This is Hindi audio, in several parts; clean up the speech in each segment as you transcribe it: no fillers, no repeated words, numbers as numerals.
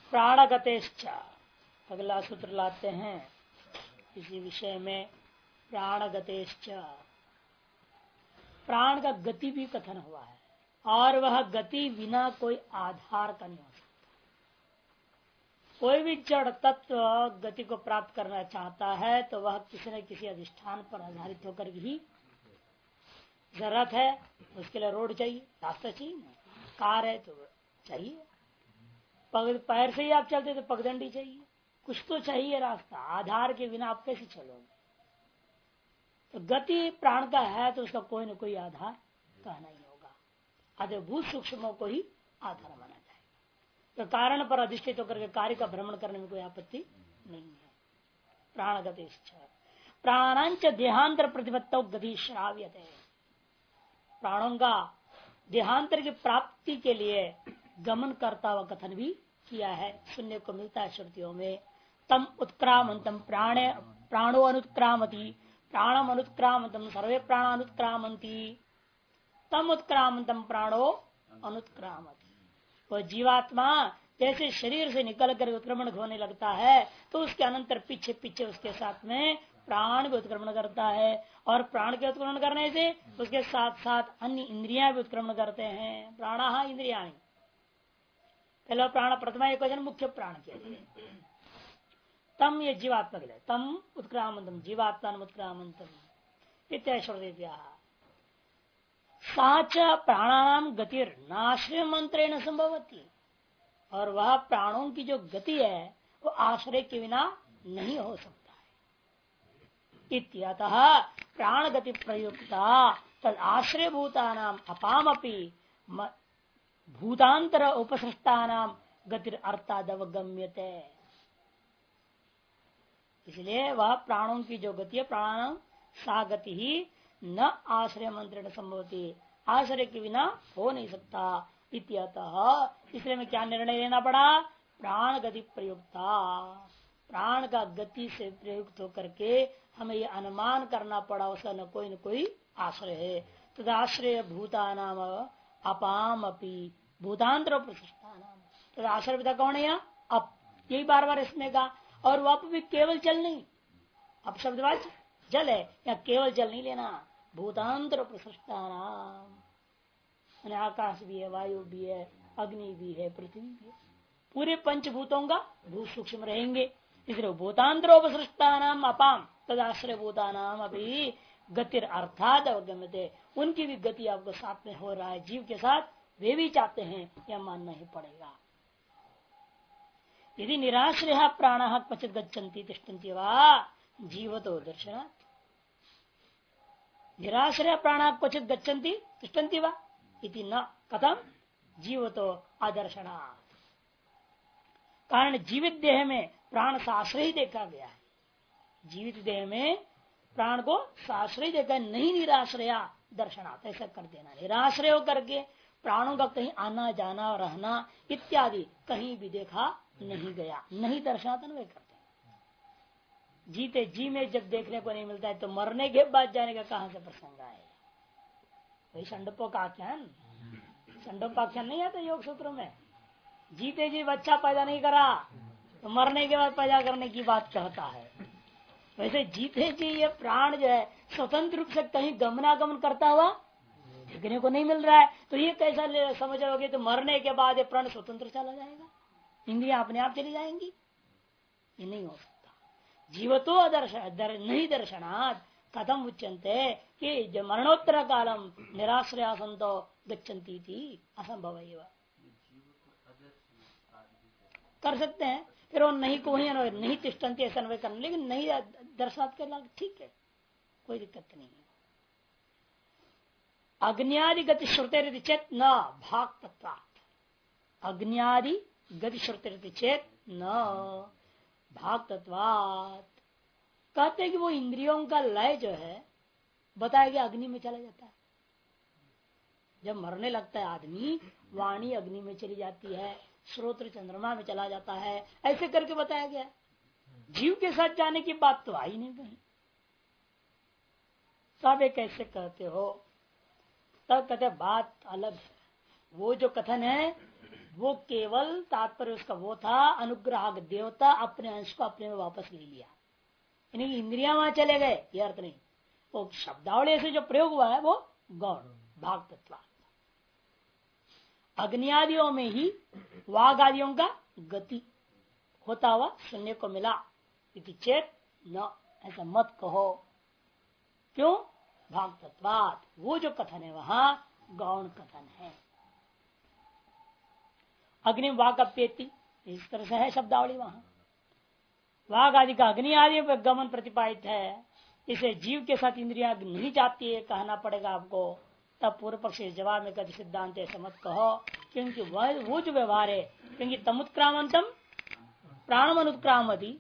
प्राणगतेश्च अगला सूत्र लाते हैं इसी विषय में। प्राणगतेश्च, प्राण का गति भी कथन हुआ है और वह गति बिना कोई आधार का नहीं हो सकता। कोई भी जड़ तत्व गति को प्राप्त करना चाहता है तो वह किसी न किसी अधिष्ठान पर आधारित होकर ही, जरूरत है उसके लिए रोड चाहिए, रास्ता चाहिए, कार है तो चाहिए, पैर से ही आप चलते तो पगडंडी चाहिए, कुछ तो चाहिए रास्ता। आधार के बिना आप कैसे चलोगे? तो गति प्राण का है तो उसका कोई न कोई आधार कहना ही होगा। आधारभूत सूक्ष्मों को ही आधार माना जाएगा। तो कारण पर अधिष्ठित होकर के कार्य का भ्रमण करने में कोई आपत्ति नहीं है। प्राणगति प्राणांच देहांतर प्रतिपत्तौ गति श्राव्यते, प्राणों का देहांतर की प्राप्ति के लिए गमन करता हुआ कथन भी किया है। सुनने को मिलता है श्रुतियों में। तम उत्क्रामंतम प्राणो अनुत्क्रामति, प्राणम अनुत्क्रामंतम सर्वे प्राण अनुत्क्रामंती, तम उत्क्रामंतम प्राणो अनुत्क्रामति। वह जीवात्मा जैसे शरीर से निकल कर उत्क्रमण होने लगता है तो उसके अनंतर पीछे पीछे उसके साथ में प्राण भी उत्क्रमण करता है, और प्राण के उत्क्रमण करने से उसके साथ साथ अन्य इंद्रियां भी उत्क्रमण करते हैं। प्राणा इंद्रिया, पहला प्राण प्रथमा एक वचन मुख्य प्राण के लिए। तम ये जीवात्मा के लिए, तम उत्क्रामंतम जीवात्मा उत्क्रामंतम इत्याश्रद्या साच प्राणानाम गतिर नाश्रय मंत्रेण संभवती, और वह प्राणों की जो गति है वो आश्रय के बिना नहीं हो सकता है। इत्यतः प्राण गति प्रयुक्ता तद आश्रय भूतानाम अपामपि भूतांतर उपसृष्टानाम गतिर अर्थादवगम्यते। इसलिए वह प्राणों की जो गति है, प्राणानाम सा गति ही न आश्रय मंत्रेण संभवती, आश्रय के बिना हो नहीं सकता। इत्यतः इसलिए में क्या निर्णय लेना पड़ा? प्राण गति प्रयुक्ता, प्राण का गति से प्रयुक्त होकर के हमें ये अनुमान करना पड़ा उसका न कोई आश्रय है। तदाश्रय भूतानाम अपाम अपी भूतांतर प्रशिष्टानाम, तो आश्रय पिता कौन है? यहाँ अप, यही बार बार इसमें कहा। और वह भी केवल जल नहीं, अब शब्दवाच जल है, या केवल जल नहीं लेना, भूतांतर प्रशिष्टानाम, आकाश भी है, वायु भी है, अग्नि भी है, पृथ्वी भी है, पूरे पंचभूतों का भूत सूक्ष्म रहेंगे। इसलिए भूतांतरोपसृष्टानाम अपाम तदाश्रय भूतानाम अभी गतिर अर्थात अवगम्यते, उनकी भी गति आपको साथ में हो रहा है, जीव के साथ वे भी चाहते हैं, यह मानना ही पड़ेगा। यदि निराश्रय प्राण क्वचित गच्छन्ति तिष्ठन्ति वा जीवतो दर्शनात्, निराश्रय प्राण क्वचित गच्छन्ति तिष्ठन्ति वा इति न कथम जीवतो आदर्शनात्। कारण जीवित देह में प्राण साश्रय देखा गया है, जीवित देह में प्राण को साश्रय देखा, नहीं निराश्रया दर्शनात्, ऐसा कर देना। निराश्रय होकर के प्राणों का कहीं आना जाना रहना इत्यादि कहीं भी देखा नहीं गया, नहीं दर्शनात् वे करते। जीते जी में जब देखने को नहीं मिलता है तो मरने के बाद जाने का कहां से प्रसंग आएगा? वही संडोपाख्यान, संडोपाख्यान नहीं आता योग सूत्रों में, जीते जी बच्चा पैदा नहीं करा तो मरने के बाद पैदा करने की बात कहता है। वैसे जीते जी ये प्राण जो है स्वतंत्र रूप से कहीं गमनागमन करता हुआ देखने को नहीं मिल रहा है, तो ये कैसा समझोगे? तो मरने के बाद ये प्राण स्वतंत्र चला जाएगा, इंद्रियां अपने आप चली जाएंगी? ये नहीं हो सकता। जीवतो नहीं दर्शनात् कथम उच्यन्ते कि जो मरणोत्तर कालम निराश्रया संतो गच्छन्ति थी, असंभव कर सकते हैं। फिर वो नहीं को नहीं तिष्ठन्ति ऐसा अन्वय करना, लेकिन नहीं दर्शनात् करना ठीक है, कोई दिक्कत नहीं है। अग्नियादि गति श्रुते चेत न भाग तत्वात्, अग्नियादि गति श्रुते चेत न भाग तत्वात्, कहते हैं कि वो इंद्रियों का लय जो है बताया गया अग्नि में चला जाता है। जब मरने लगता है आदमी, वाणी अग्नि में चली जाती है, श्रोत्र चंद्रमा में चला जाता है, ऐसे करके बताया गया। जीव के साथ जाने की बात तो आई नहीं कहीं। सब एक कैसे कहते हो? तब कहते बात अलग है। वो जो कथन है वो केवल तात्पर्य उसका वो था, अनुग्राहक देवता अपने अंश को अपने में वापस ले लिया, यानी इंद्रियां वहां चले गए, ये अर्थ नहीं। वो शब्दावली से जो प्रयोग हुआ है वो गौण भाग तत्व। अग्नि आदियों में ही वाग आदियों का गति होता हुआ सुनने को मिला, इति चेत न, ऐसा मत कहो। क्यों? भाग तत्वात, वो जो कथन है वहां गौण कथन है। अग्नि वाग अप्येति, इस तरह से है शब्दावली वहां। वाग आदि का अग्नि आदि पर गमन प्रतिपादित है, इसे जीव के साथ इंद्रिया नहीं जाती है, कहना पड़ेगा आपको। तब पूर्व पक्ष जवाब में कहते सिद्धांत ऐसे मत कहो, क्योंकि वो जो व्यवहार है, क्योंकि तमुत्क्रामंतम प्राणम अनुत्क्रामति,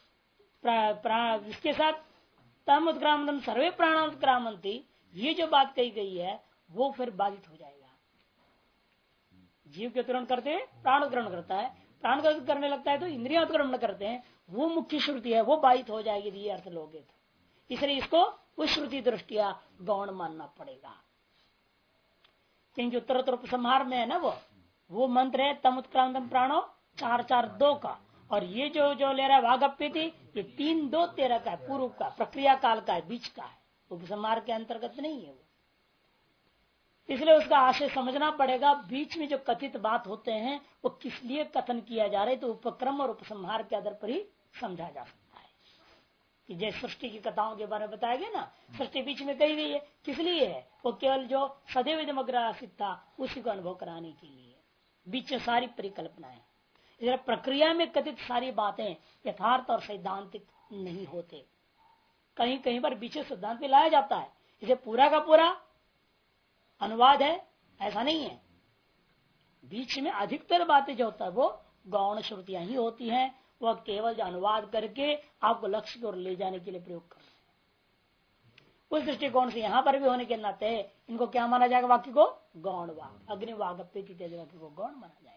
इसके साथ तम उत्क्रामंतम सर्वे प्राणानुत्क्रामंती, ये जो बात कही गई है वो फिर बाधित हो जाएगा। जीव के उत्क्रमण करते हैं, प्राण उत्क्रमण करता है, प्राण का करने लगता है तो इंद्रिया उत्क्रमण करते हैं, वो मुख्य श्रुति है, वो बाधित हो जाएगी ये अर्थ लोगे तो। इसलिए इसको उस श्रुति दृष्टिया गौण मानना पड़ेगा। क्योंकि उत्तरोत्तर उपसंहार में है ना वो मंत्र है तम उत्क्रांतम प्राणो 4-4-2 का, और ये जो ले रहा है वागप्यति, ये 3-2-13 का है, पूर्व का, प्रक्रिया काल का है, बीच का है, उपसंहार के अंतर्गत नहीं है वो। इसलिए उसका आशय समझना पड़ेगा, बीच में जो कथित बात होते हैं वो किस लिए कथन किया जा रहा है, तो उपक्रम और उपसंहार के आधार पर ही समझा जा सकता है। कि जैसे सृष्टि की कथाओं के बारे में बताया गया ना, सृष्टि बीच में कही गई है, किस लिए है? वो केवल जो सदैव दमग्रासित था उसी को अनुभव कराने के लिए, बीच में सारी परिकल्पनाएं। इसलिए प्रक्रिया में कथित सारी बातें यथार्थ और सैद्धांतिक नहीं होते, कहीं कहीं पर बीच सिद्धांत में लाया जाता है, इसे पूरा का पूरा अनुवाद है ऐसा नहीं है। बीच में अधिकतर बातें जो होता है वो गौण श्रुतियां ही होती हैं, वह केवल जो अनुवाद करके आपको लक्ष्य की ओर ले जाने के लिए प्रयोग कर रहे हैं। उस दृष्टिकोण से यहाँ पर भी होने के नाते इनको क्या माना जाएगा? वाक्य को गौण वाक, अग्नि वाक इत्यादि वाक्य को गौण माना जाएगा।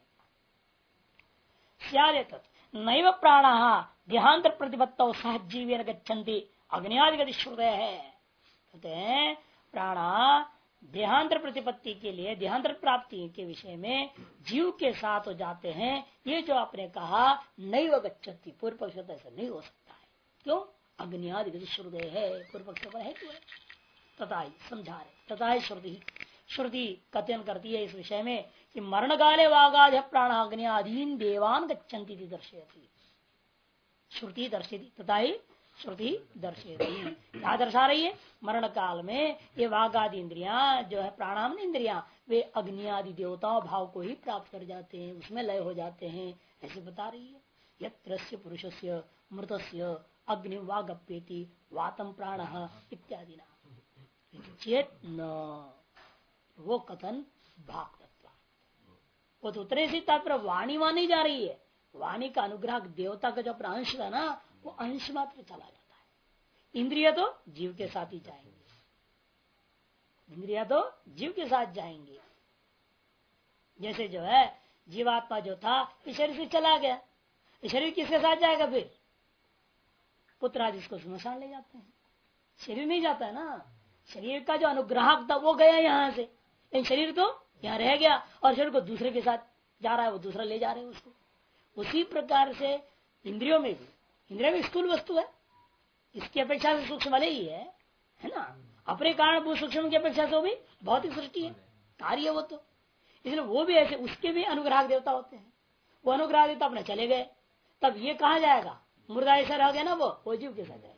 नैव प्राण देहांतर प्रतिपत्त सहजीवेन गच्छन्ति अग्नियादि गति श्रुतय है। कहते हैं प्राणा देहांतर प्रतिपत्ति के लिए, देहांतर प्राप्ति के विषय में जीव के साथ हो जाते हैं। ये जो आपने कहा नैव गच्छति, पूर्व पक्ष ऐसा नहीं हो सकता है। क्यों? अग्नियादि गति श्रुतय है, पूर्व पक्ष पर है क्यों? तथा समझा रहे, तथा श्रुति, श्रुति कथन करती है इस विषय में कि मरण काले वागाद प्राण अग्नियादीन देवान गच्छन्ति दर्शयति। श्रुति दर्शयति, तथा ही श्रुति दर्शयति। क्या दर्शा रही है? मरण काल में ये वागादि इंद्रियां जो है, प्राणाम इंद्रियां, वे अग्नियादि देवताओं भाव को ही प्राप्त कर जाते हैं, उसमें लय हो जाते हैं, ऐसे बता रही है। यत्रस्य पुरुषस्य मृतस्य अग्नि वागप्येति वातम प्राण इत्यादि ना चेत न, वो कथन भाग तत्व, वो तो उतरे से तात्पर्य वाणी वहां नहीं जा रही है। वाणी का अनुग्रह देवता का जो अपना अंश था ना, वो अंश मात्र चला जाता है। इंद्रिया तो जीव के साथ ही जाएंगे, इंद्रिया तो जीव के साथ जाएंगे। जैसे जो है जीवात्मा जो था इस शरीर से चला गया, इस शरीर किसके साथ जाएगा? फिर पुत्र आदि इसको स्मशान ले जाते हैं, शरीर नहीं जाता है ना। शरीर का जो अनुग्राहक था वो गया यहाँ से, लेकिन शरीर तो यहाँ रह गया, और शरीर को दूसरे के साथ जा रहा है, वो दूसरा ले जा रहे हैं उसको। उसी प्रकार से इंद्रियों में भी, इंद्रिया भी स्थूल वस्तु है, इसकी अपेक्षा से सूक्ष्म वाले ही है ना। अपने कारण सूक्ष्म की अपेक्षा से वो भी भौतिक सृष्टि है, कार्य वो तो, इसलिए वो भी ऐसे, उसके भी अनुग्राहक देवता होते हैं। वो अनुग्राहक देवता अपने चले गए, तब ये कहा जाएगा? मुर्दा ऐसा रह गया ना, वो जीव के साथ जाएगा।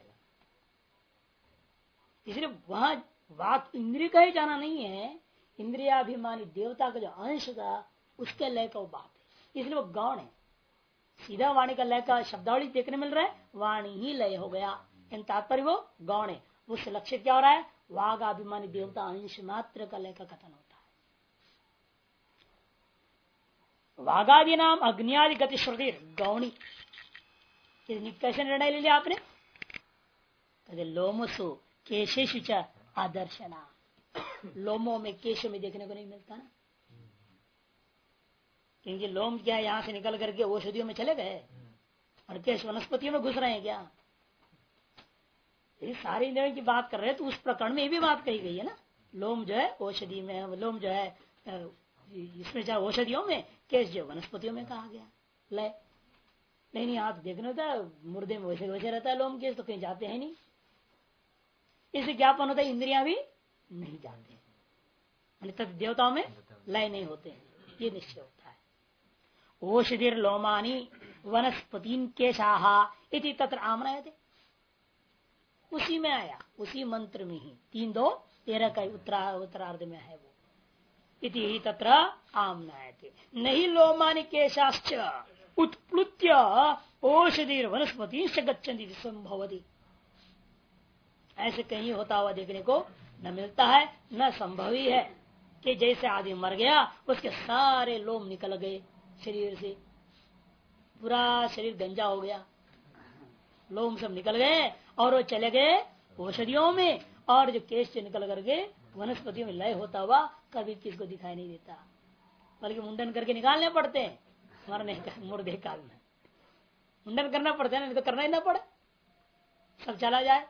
इसलिए वहां वाक इंद्रिय का ही जाना नहीं है, इंद्रियाभिमानी देवता का जो अंश था उसके लय का वो बात है, इसलिए वो गौण है। सीधा वाणी का लय का शब्दावली देखने मिल रहा है, वाणी ही लय हो गया, इन तात्पर्य वो गौण है। उससे लक्ष्य क्या हो रहा है? वाग अभिमानी देवता अंश मात्र का लय का कथन होता है। वागादि नाम अग्नियादि गति श्रुति गौणी, कैसे निर्णय ले लिया आपने? कहते लोमसु केशेषु च आदर्शना, लोमों में केशों में देखने को नहीं मिलता ना, क्योंकि लोम क्या यहाँ से निकल करके औषधियों में चले गए, और केश वनस्पतियों में घुस रहे हैं क्या? ये सारी इंद्रियों की बात कर रहे हैं, तो उस प्रकरण में ये भी बात कही गई है ना। लोम जो है औषधि में, लोम जो है इसमें चाहे औषधियों में केश जो वनस्पतियों में कहा गया लय। लेकिन यहाँ तो देखने होता है मुर्दे में वैसे वैसे रहता है लोम केश, तो कहीं जाते हैं नहीं। इससे ज्ञापन होता है इंद्रियां भी नहीं जाते, तब देवताओं में लय नहीं होते हैं, ये निश्चय होता है। औषधिर लोमानी वनस्पति केशाहा इति तत्र आमनायते, उसी में आया, उसी मंत्र में ही 3-2-13 का उत्तरार्ध में है वो। इति ही तत्र आमनायते नहीं लोमानि केशाश्च उत्प्लुत्य औषधिर वनस्पति गच्छन्ति संभवति, ऐसे कहीं होता हुआ देखने को न मिलता है, न संभव ही है कि जैसे आदमी मर गया उसके सारे लोम निकल गए शरीर से, पूरा शरीर गंजा हो गया, लोम सब निकल गए और वो चले गए औषधियों में, और जो केश से निकल करके वनस्पतियों में लय होता हुआ कभी किसको दिखाई नहीं देता, बल्कि मुंडन करके निकालने पड़ते हैं मरने का, मुर्दे काल में मुंडन करना पड़ता है, नहीं तो करना ही ना पड़े, सब चला जाए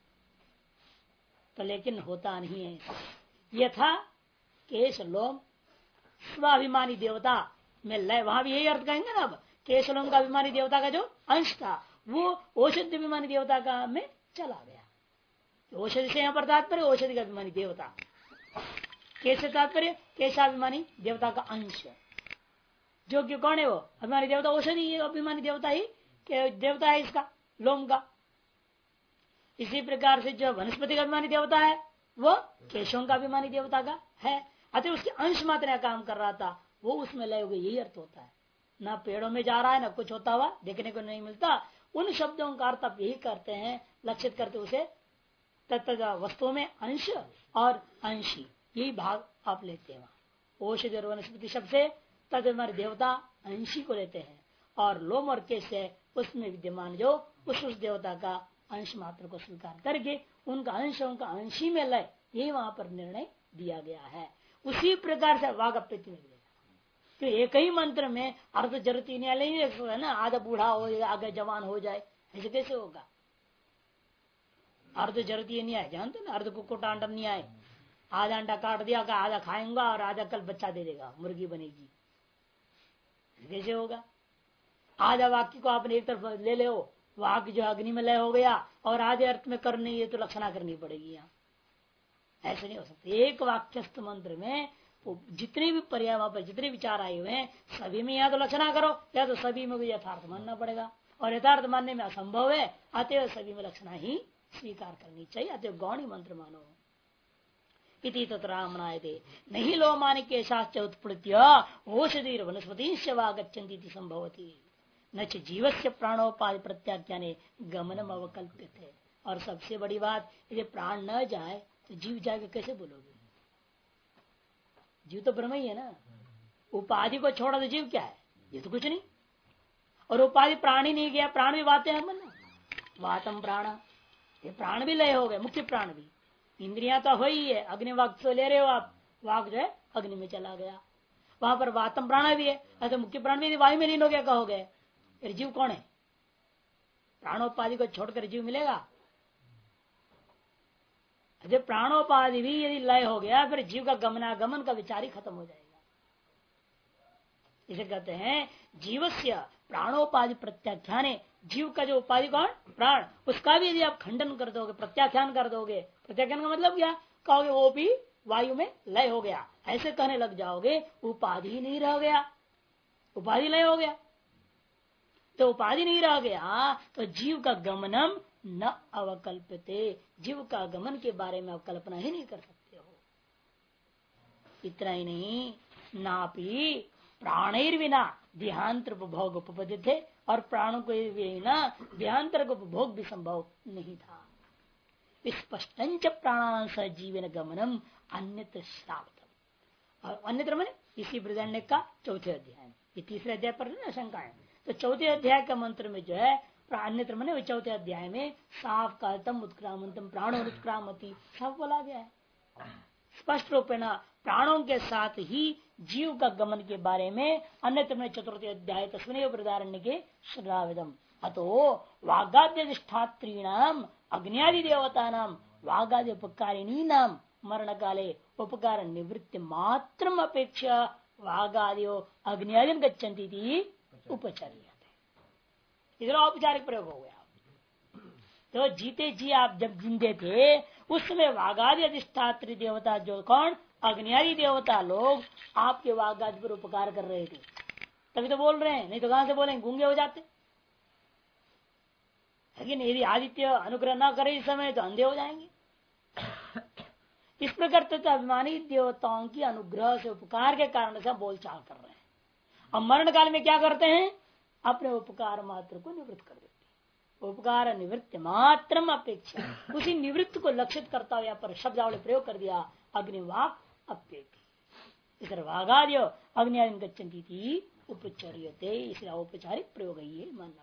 तो। लेकिन होता नहीं है। यथा केश लोम स्वाभिमानी देवता में लय, वहां भी यही अर्थ कहेंगे ना। अब केश लोम का अभिमानी देवता का जो अंश था वो औषधि अभिमानी देवता का में चला गया। औषधि से यहाँ पर तात्पर्य औषधि का अभिमानी देवता, केश से तात्पर्य केशाभिमानी देवता का अंश, जो कि कौन है वो अभिमानी देवता, औषधि अभिमानी देवता ही देवता है इसका लोम का। इसी प्रकार से जो वनस्पति का अभिमानी देवता है वो केशों का अभिमानी देवता का है, अतः उसके अंश मात्र काम कर रहा था, वो उसमें लय हो गई, यही अर्थ होता है। ना पेड़ों में जा रहा है, ना कुछ होता हुआ देखने को नहीं मिलता। उन शब्दों का अर्थ आप यही करते हैं, लक्षित करते उसे तत्त वस्तुओं में अंश और अंशी, यही भाग आप लेते हैं। वहां औषधि और वनस्पति शब्द से तद हमारे देवता अंशी को लेते हैं, और लोम और केश से उसमें विद्यमान जो उस देवता का अंश मात्र को स्वीकार करके उनका अंशों का अंशी में लय, यही वहां पर निर्णय दिया गया है। उसी प्रकार से वागप्यति में तो एक ही मंत्र में अर्ध जरूरत ही नहीं है ना, आधा बूढ़ा हो जाए आगे जवान हो जाए, ऐसे कैसे होगा? अर्ध जरूरत ही नहीं आए, जानते ना, अर्ध कुक्कुट अंडा नहीं आए, आधा अंडा काट दिया का आधा खाएंगा और आधा कल बच्चा दे देगा, मुर्गी बनेगी, कैसे होगा? आधा वाक्य को आपने एक तरफ ले ले, वाक्य जो अग्नि में लय हो गया और आधे अर्थ में करनी है तो लक्षणा करनी पड़ेगी। यहाँ ऐसे नहीं हो सकता। एक वाक्यस्थ मंत्र में जितने भी पर्याय वहां पर जितने विचार आए हुए हैं सभी में या तो लक्षणा करो या तो सभी में भी यथार्थ मानना पड़ेगा, और यथार्थ मानने में असंभव है, अतएव सभी में लक्षणा ही स्वीकार करनी चाहिए, अतएव गौणी मंत्र मानो। इति तत्रामनायते नहीं लोमानि केशाश्च उत्पृत्य औषधि वनस्पति वागच्छन्ति संभवति न च जीवस्य प्राणोपाधि प्रत्याख्याने गमनम अवकल्प्यते। और सबसे बड़ी बात, यदि प्राण न जाए तो जीव जाएगा कैसे बोलोगे? जीव तो ब्रह्म ही है ना, उपाधि को छोड़ा तो जीव क्या है? ये तो कुछ नहीं। और उपाधि प्राण ही नहीं गया, प्राण भी वाते हैं मन, वातम प्राण, ये प्राण भी लय हो गए, मुख्य प्राण भी। इंद्रियां तो वही है, अग्नि वाक तो ले रहे हो आप, वाक जो है अग्नि में चला गया, वहां पर वातम प्राण भी है, तो मुख्य प्राण भी वायु में लीन हो गया, कहोगे फिर जीव कौन है? प्राणोपाधि को छोड़कर जीव मिलेगा? जब प्राणोपाधि भी यदि लय हो गया फिर जीव का गमनागमन का विचार ही खत्म हो जाएगा। इसे कहते हैं जीवस्य प्राणोपाधि प्रत्याख्यान, जीव का जो उपाधि कौन? प्राण, उसका भी यदि आप खंडन कर दोगे, प्रत्याख्यान कर दोगे, प्रत्याख्यान का मतलब क्या? कहोगे वो भी वायु में लय हो गया, ऐसे कहने लग जाओगे, उपाधि ही नहीं रह गया, उपाधि लय हो गया। तो उपाधि नहीं रह गया तो जीव का गमनम न अवकल्पते, जीव का गमन के बारे में आप कल्पना ही नहीं कर सकते हो। इतना ही नहीं, नापी प्राणैर बिना देहांतर उपभोग उपपदित थे, और प्राणों को बिना देहांतर को उपभोग भी संभव नहीं था। स्पष्टंच प्राणांश जीवन गमनम अन्यत्र श्रावतम, और अन्यत्र मैंने इसी बृहदारण्यक का चौथे अध्याय में, ये तीसरे अध्याय पर ना शंका है, तो चौथे अध्याय का मंत्र में जो है अन्यत्र मैंने चौथे अध्याय में साफ कालतम उत्क्रामंतम प्राणो उत्क्रामती सब बोला गया है स्पष्ट रूप में, प्राणों के साथ ही जीव का गमन के बारे में अन्यत्र में चतुर्थ अध्याय तस्मिन् बृहदारण्य के श्राविदम। अतो वागाद्यधिष्ठात्रीणाम अग्नियादि देवता नाम वागादि उपकारिणी नाम मरण काले उपकार निवृत्ति मात्र अपेक्षा वागादियो अग्नियादिम गच्छन्ति थी उपचर्य। इधर औपचारिक प्रयोग हो गया। तो जीते जी आप जब जिंदे थे उस समय वागादि अधिष्ठात्री देवता जो कौन अग्नियादि देवता लोग आपके वागादि पर उपकार कर रहे थे, तभी तो बोल रहे हैं, नहीं तो कहां से बोलेंगे, गूंगे हो जाते। लेकिन यदि आदित्य अनुग्रह न करे इस समय तो अंधे हो जाएंगे। इस प्रकार तथा अभिमानी देवताओं की अनुग्रह से उपकार के कारण से बोलचाल कर रहे हैं। अब मरण काल में क्या करते हैं, अपने उपकार मात्र को निवृत्त कर देते। उपकार निवृत्त मात्र अपेक्षा, उसी निवृत्त को लक्षित करता हुआ यहाँ पर शब्दावली प्रयोग कर दिया, अग्निवाक अपेक्षी। इस वागादियो अग्नि गच्छन्ति थी उपचर्यते, इसलिए औपचारिक प्रयोग ये मानना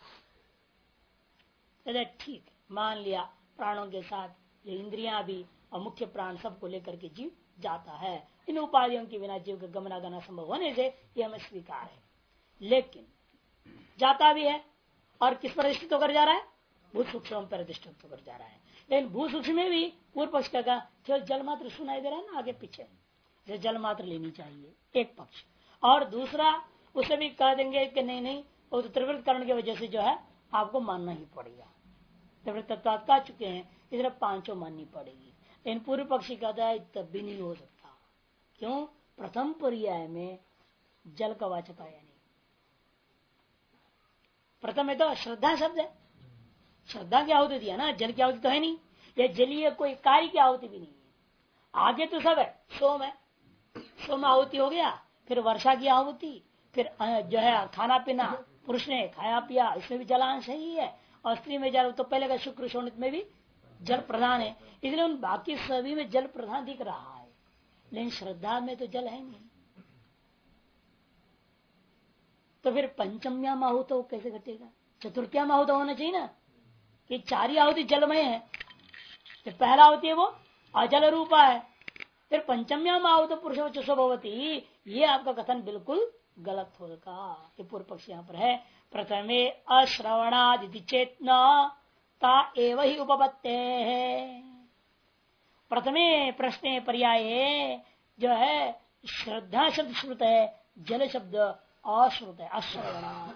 पड़ेगा। ठीक मान लिया प्राणों के साथ ये इंद्रियां भी और मुख्य प्राण सबको लेकर के जीव जाता है, इन उपाधियों के बिना जीव का गमनागमन संभव होने से यह हमें स्वीकार है। लेकिन जाता भी है और किस पर अधिष्ठित होकर जा रहा है, भूत सूक्ष्म पर अधिष्ठित होकर जा रहा है। लेकिन भूत सूक्ष्म में भी पूर्व पक्ष का केवल जल मात्र सुनाई दे रहा है ना आगे पीछे, जल मात्र लेनी चाहिए एक पक्ष। और दूसरा उसे भी कह देंगे कि नहीं नहीं वो तो त्रिवृत्त करण की वजह से जो है आपको मानना ही पड़ेगा, त्रिवृत्त तत्व आ चुके हैं, इधर पांचों माननी पड़ेगी। लेकिन पूर्व पक्षी कहता है तब भी नहीं हो सकता। क्यों, प्रथम पर्याय में जल का वाचक आया नहीं। प्रथम है तो श्रद्धा शब्द है, श्रद्धा की आहुति दिया ना, जल की आहुति तो है नहीं, यह जलीय कोई कार्य की आहुति भी नहीं है। आगे तो सब है, सोम है, सोम आहुति हो गया, फिर वर्षा की आहुति, फिर जो है खाना पीना, पुरुष ने खाया पिया, इसमें भी जलांश ही है। और स्त्री में जल तो पहले का शुक्र शोणित में भी जल प्रधान है, इसलिए उन बाकी सभी में जल प्रधान दिख रहा है, लेकिन श्रद्धा में तो जल है नहीं। तो फिर पंचम्या आहुत कैसे घटेगा, चतुर्थ्या आहुत होना चाहिए ना, कि चार आहुति जलमय है। तो पहला आहुति है वो अजल रूपा है, फिर पंचम्या आहुत पुरुष भवती, ये आपका कथन बिल्कुल गलत होगा। ये पूर्व पक्ष यहाँ पर है, प्रथमे अश्रवणादि चेतना ता एव ही उपपत्ते है। प्रथमे प्रश्न पर्याय जो है श्रद्धा शब्द श्रुत है, जल शब्द अश्रुत है, अश्रवणा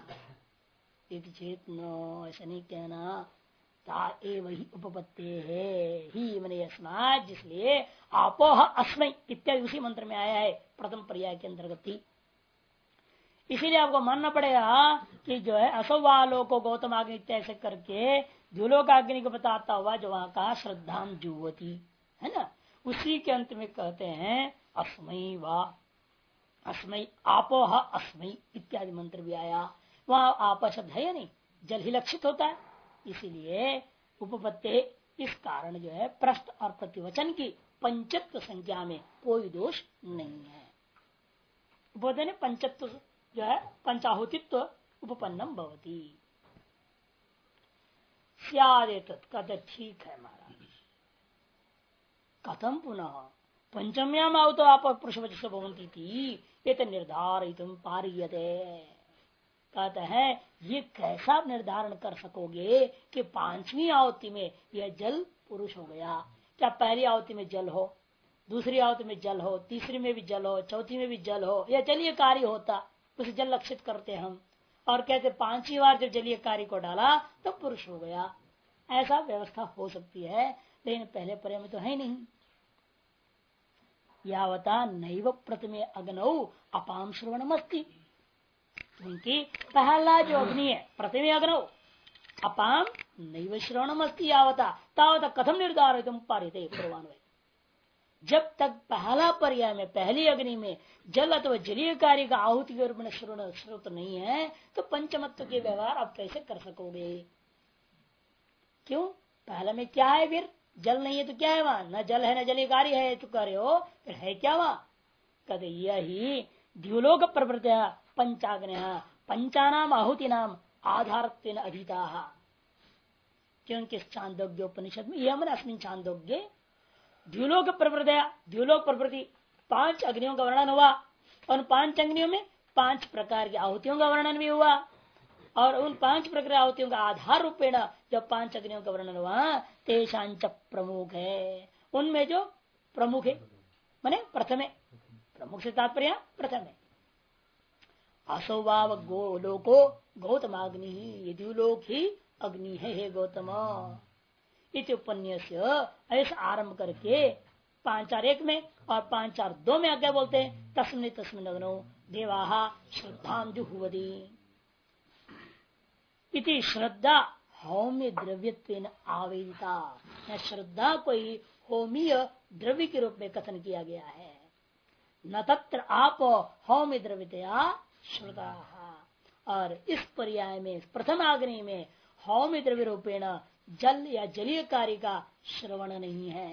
चेतना ऐसा नहीं कहना, ता एव ही उपपत्ते है ही मैंने स्नात, जिसलिए आपोह अस्मै इत्यादि उसी मंत्र में आया है प्रथम पर्याय के अंतर्गत ही। इसीलिए आपको मानना पड़ेगा कि जो है असौवालों को गौतम अग्नि इत्यादि करके द्युलोक अग्नि को बताता हुआ जो वहां का श्रद्धाम जुवती है ना, उसी के अंत में कहते हैं अस्मै वा अस्मै आपोह अस्मै इत्यादि मंत्र भी आया। वहां आप शब्द है या नहीं, जल ही लक्षित होता है, इसीलिए उपपत्ति इस कारण जो है प्रश्न और प्रतिवचन की पंचत्व संख्या में कोई दोष नहीं है। बोलते ने पंचत्व जो है पंचाहुतित्व उपपन्नम भवती कहते ठीक है महाराज। कथम पुनः पंचम्याम आहुतो आप पुरुषवचस भवन्ति थी ये तो निर्धारित पार्यते, कहते हैं ये कैसा आप निर्धारण कर सकोगे कि पांचवी आहुति में यह जल पुरुष हो गया। क्या पहली आहुति में जल हो, दूसरी आहुति में जल हो, तीसरी में भी जल हो, चौथी में भी जल हो, या जलीय कार्य होता उसे जल लक्षित करते हम और कहते पांचवी बार जब जलीय कार्य को डाला तो पुरुष हो गया। ऐसा व्यवस्था हो सकती है, लेकिन पहले पर्याय में तो है नहीं। यावता नैव प्रथमे अग्नौ अपाम श्रवणमस्ति, क्योंकि पहला जो अग्नि है प्रथमे अग्नौ अपाम नैव श्रवणमस्ति यावता तावता कथम निर्धारित पारिते पूर्वान्वय। जब तक पहला पर्याय में पहली अग्नि में जल अथवा जलीय कार्य का आहुति के रूप में श्रोत नहीं है तो पंचमत्व के व्यवहार आप कैसे कर सकोगे। क्यों, पहला में क्या है, फिर जल नहीं है तो क्या है वहां, न जल है न जलीय कार्य है तो कह रहे हो, फिर है क्या वहां। कहते यही द्युलोक प्रवृत्त पंचाग्नि पंचानाम आहुति नाम आधारत्वेन अधीता, क्योंकि छांदोग्योपनिषद में यह मन अस्मिन छांदोग्य द्युलोक प्रवृत्ति, द्युलोक प्रवृत्ति पांच अग्नियों का वर्णन हुआ और पांच अग्नियों में पांच प्रकार की आहुतियों का वर्णन भी हुआ और उन पांच प्रकार आहुतियों का आधार रूपेण जब पांच अग्नियों का वर्णन हुआ तेषांच प्रमुख है, उनमें जो प्रमुख है माने प्रथमे प्रमुख से तात्पर्य प्रथम है। असौवाव गोलोको गौतमाग्नि ही, द्युलोक ही अग्नि है हे गौतम। इति उपन्यास्य ऐसा आरंभ करके 5-4-1 में और 5-4-2 में आगे बोलते हैं तस्मिन् तस्मिन् अग्नौ देवाः श्रद्धां जुहुवति। इति श्रद्धा हौम्य द्रव्यत्वेन आवेदिता, श्रद्धा को ही होमीय द्रव्य के रूप में कथन किया गया है। न तत्र आप हौम्य द्रव्यतया श्रद्धा, और इस पर्याय में प्रथम अग्नि में हौम्य द्रव्य रूपेण जल या जलीय कार्य का श्रवण नहीं है।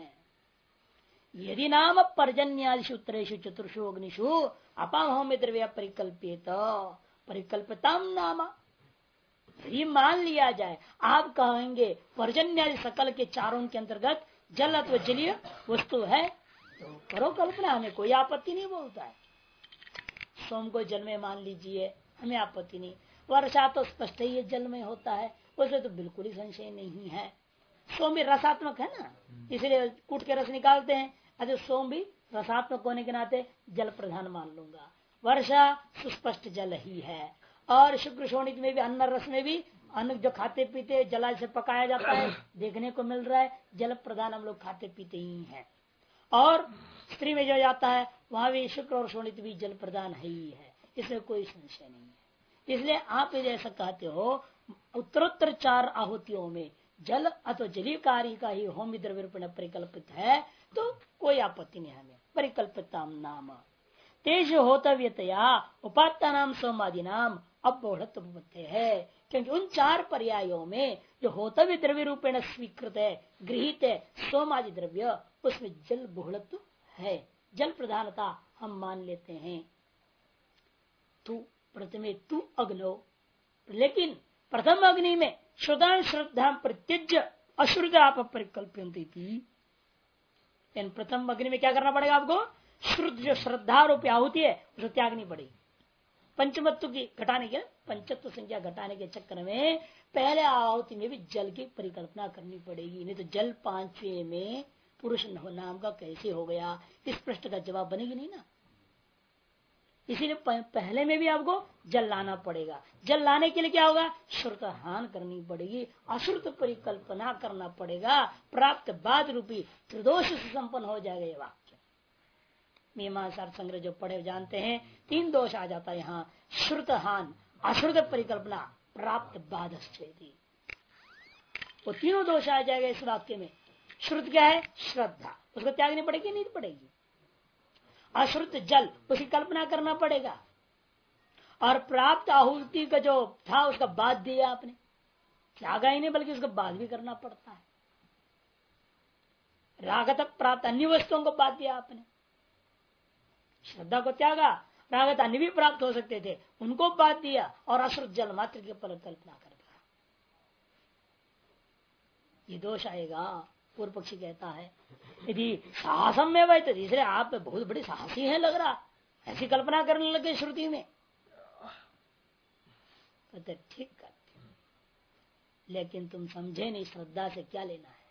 यदि नाम पर्जन्यादिषु उत्तरेषु चतुर्षु अग्निषु अपाम हौम्य द्रव्य परिकल्पित परिकल्पिताम नाम, यदि मान लिया जाए आप कहेंगे पर्जन्यादि सकल के चारों के अंतर्गत जल अथवा जलीय वस्तु है तो करो कल्पना, हमें कोई आपत्ति नहीं बोलता है। सोम को जल में मान लीजिए, हमें आपत्ति नहीं। वर्षा तो स्पष्ट ही जल में होता है, उसमें तो बिल्कुल ही संशय नहीं है। सोम भी रसात्मक है ना, इसलिए कूट के रस निकालते हैं। अरे सोम भी रसात्मक होने के नाते जल प्रधान मान लूंगा। वर्षा सुस्पष्ट जल ही है, और शुक्र शोणित में भी अन्न रस में भी अन्न जो खाते पीते जला से पकाया जाता है देखने को मिल रहा है, जल प्रधान हम लोग खाते पीते ही हैं। और स्त्री में जो जाता है वहां भी शुक्र और शोणित भी जल प्रदान है ही है, इसमें कोई संशय नहीं है। इसलिए आप यदि ऐसा कहते हो उत्तरोत्तर 4 आहुतियों में जल अथवा जलीय कार्य का ही होम द्रव्य रूपेण परिकल्पित है तो कोई आपत्ति नहीं हमें। परिकल्पिताम नाम तेज होतव्यतया उपात्ता नाम सोमादि नाम अबोधत्व उपपत्ति है, क्योंकि उन 4 पर्यायों में जो होतव्य द्रव्य रूपेण स्वीकृत है गृहीत है सोमादि द्रव्य, उसमें जल बहुलत्व है, जल प्रधानता हम मान लेते हैं। तू प्रथमे तू अग्नो, लेकिन प्रथम अग्नि में श्रद्धा श्रद्धा प्रत्यज्य अश्रुत आप परिकल्पयन्ति थी। प्रथम अग्नि में क्या करना पड़ेगा आपको? श्रुद्ध जो श्रद्धा रूपी आहुति है उसे त्यागनी पड़ेगी। पंचमत्व की घटाने के पंचत्व संख्या घटाने के चक्कर में पहले आहुति में भी जल की परिकल्पना करनी पड़ेगी, नहीं तो जल 5वें में पुरुष नाम का कैसे हो गया, इस प्रश्न का जवाब बनेगी नहीं ना। इसीलिए पहले में भी आपको जल लाना पड़ेगा। जल लाने के लिए क्या होगा? श्रुत हान करनी पड़ेगी, अश्रुत परिकल्पना करना पड़ेगा, प्राप्त बाद रूपी त्रिदोष से संपन्न हो जाएगा ये वाक्य। मीमांसा संग्रह जो पढ़े जानते हैं 3 दोष आ जाता है यहाँ, श्रुत हान अश्रुत परिकल्पना प्राप्त बाध, वो तीनों दोष आ जाएगा इस वाक्य में। श्रुत क्या है? श्रद्धा, उसको त्यागनी पड़ेगी नहीं पड़ेगी। अश्रुत जल, उसकी कल्पना करना पड़ेगा। और प्राप्त आहुति का जो था उसका बाद दिया आपने, त्यागा ही नहीं बल्कि उसका बाद भी करना पड़ता है। रागत प्राप्त अन्य वस्तुओं को बाद दिया आपने, श्रद्धा को त्यागा, रागत अन्य भी प्राप्त हो सकते थे उनको बाद दिया, और अश्रुत जल मात्र के ऊपर कल्पना कर दिया, ये दोष आएगा। पूर्व पक्षी कहता है यदि साहसम में वह तो इसलिए आप बहुत बड़ी साहसी है लग रहा, ऐसी कल्पना करने लगे श्रुति में। कहते ठीक करते, लेकिन तुम समझे नहीं श्रद्धा से क्या लेना है।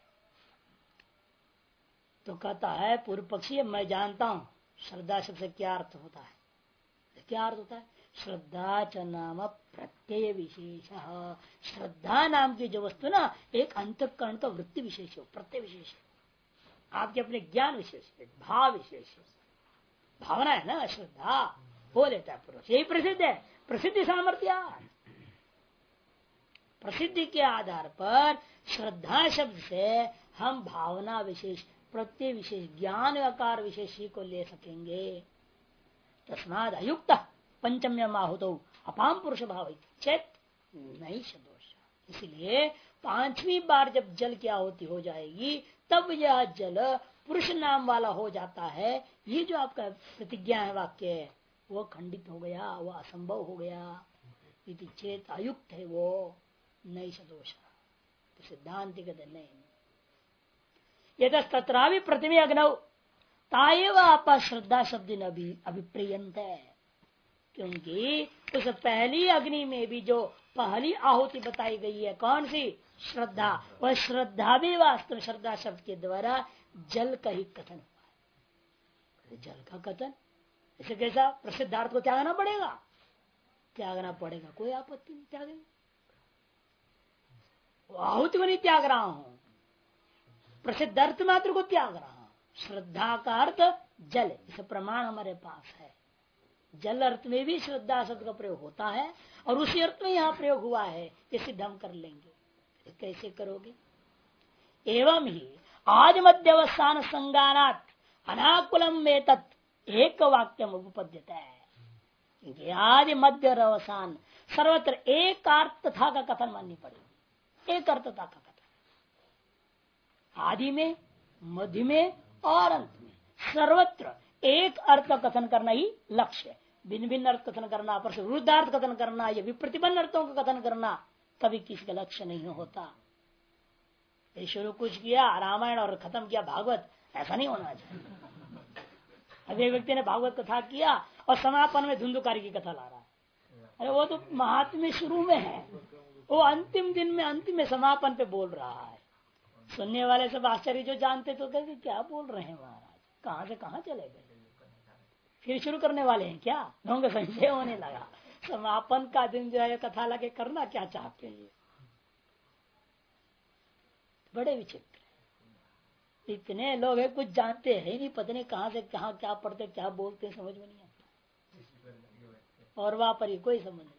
तो कहता है पूर्व पक्षी मैं जानता हूं श्रद्धा शब्द से क्या अर्थ होता है। क्या अर्थ होता है? श्रद्धा च नाम प्रत्यय विशेष, श्रद्धा नाम की जो वस्तु ना एक अंतःकरण तो वृत्ति विशेष हो, प्रत्यय विशेष है, आपके अपने ज्ञान विशेष है, भाव विशेष है, भावना है ना श्रद्धा, हो लेता है पुरुष। यही प्रसिद्ध है, प्रसिद्धि सामर्थ्य। प्रसिद्धि के आधार पर श्रद्धा शब्द से हम भावना विशेष, प्रत्यय विशेष, ज्ञान आकार विशेष को ले सकेंगे। तस्माद अयुक्त पंचम्यम आहुतो अपाम पुरुष भाव चेत नहीं दोष। इसलिए 5वीं बार जब जल की आहुति हो जाएगी तब यह जल पुरुष नाम वाला हो जाता है। ये जो आपका प्रतिज्ञा है वाक्य वो खंडित हो गया, वो असंभव हो गया। इति चेत अयुक्त है वो नहीं सदोष, तो सिद्धांत कहते नहीं। यद तथा भी प्रतिमे अग्नौ ताएव आप श्रद्धा शब्द अभिप्रियंत है, क्योंकि उस पहली अग्नि में भी जो पहली आहुति बताई गई है कौन सी? श्रद्धा। वह श्रद्धा भी वास्तव श्रद्धा शब्द के द्वारा जल का ही कथन हुआ है। जल का कथन इसे कैसा प्रसिद्धार्थ को त्यागना पड़ेगा, त्यागना पड़ेगा, कोई आपत्ति नहीं, त्यागेंगे। आहुति को नहीं त्याग रहा हूं, प्रसिद्ध अर्थ मात्र को त्याग रहा हूं। श्रद्धा का अर्थ जल, इसे प्रमाण हमारे पास है। जल अर्थ में भी श्रद्धा शब्द का प्रयोग होता है और उसी अर्थ में यहाँ प्रयोग हुआ है, ये सिद्ध हम कर लेंगे। तो कैसे करोगे? एवं ही आदि मध्यवस्थान संगानात अनाकुलम में तत् एक वाक्यम उपपद्यता है। आदि मध्य अवसान सर्वत्र एक अर्थता का कथन माननी पड़ेगी, एक अर्थता का कथन। आदि में, मध्य में और अंत में सर्वत्र एक अर्थ कथन करना ही लक्ष्य है। भिन्न भिन्न अर्थ कथन करना, पर विरुद्धार्थ कथन करना या विप्रतिपन्न अर्थों का कथन करना कभी किसी का लक्ष्य नहीं होता। ये शुरू कुछ किया रामायण और खत्म किया भागवत, ऐसा नहीं होना चाहिए। अभी एक व्यक्ति ने भागवत कथा किया और समापन में धुंधुकारी की कथा ला रहा है। अरे वो तो महात्म्य शुरू में है, वो अंतिम दिन में, अंतिम में समापन पे बोल रहा है। सुनने वाले सब आश्चर्य, जो जानते तो कहते क्या बोल रहे हैं महाराज, कहाँ से कहाँ चले गए, फिर शुरू करने वाले हैं क्या? लोगों का संशय होने लगा। समापन का दिन जो है कथा लगे करना क्या चाहते हैं? बड़े विचित्र, इतने लोग हैं कुछ जानते हैं नहीं, पता नहीं कहाँ से कहाँ क्या पढ़ते क्या बोलते समझ में नहीं आता, और वहां पर ही कोई समझ नहीं।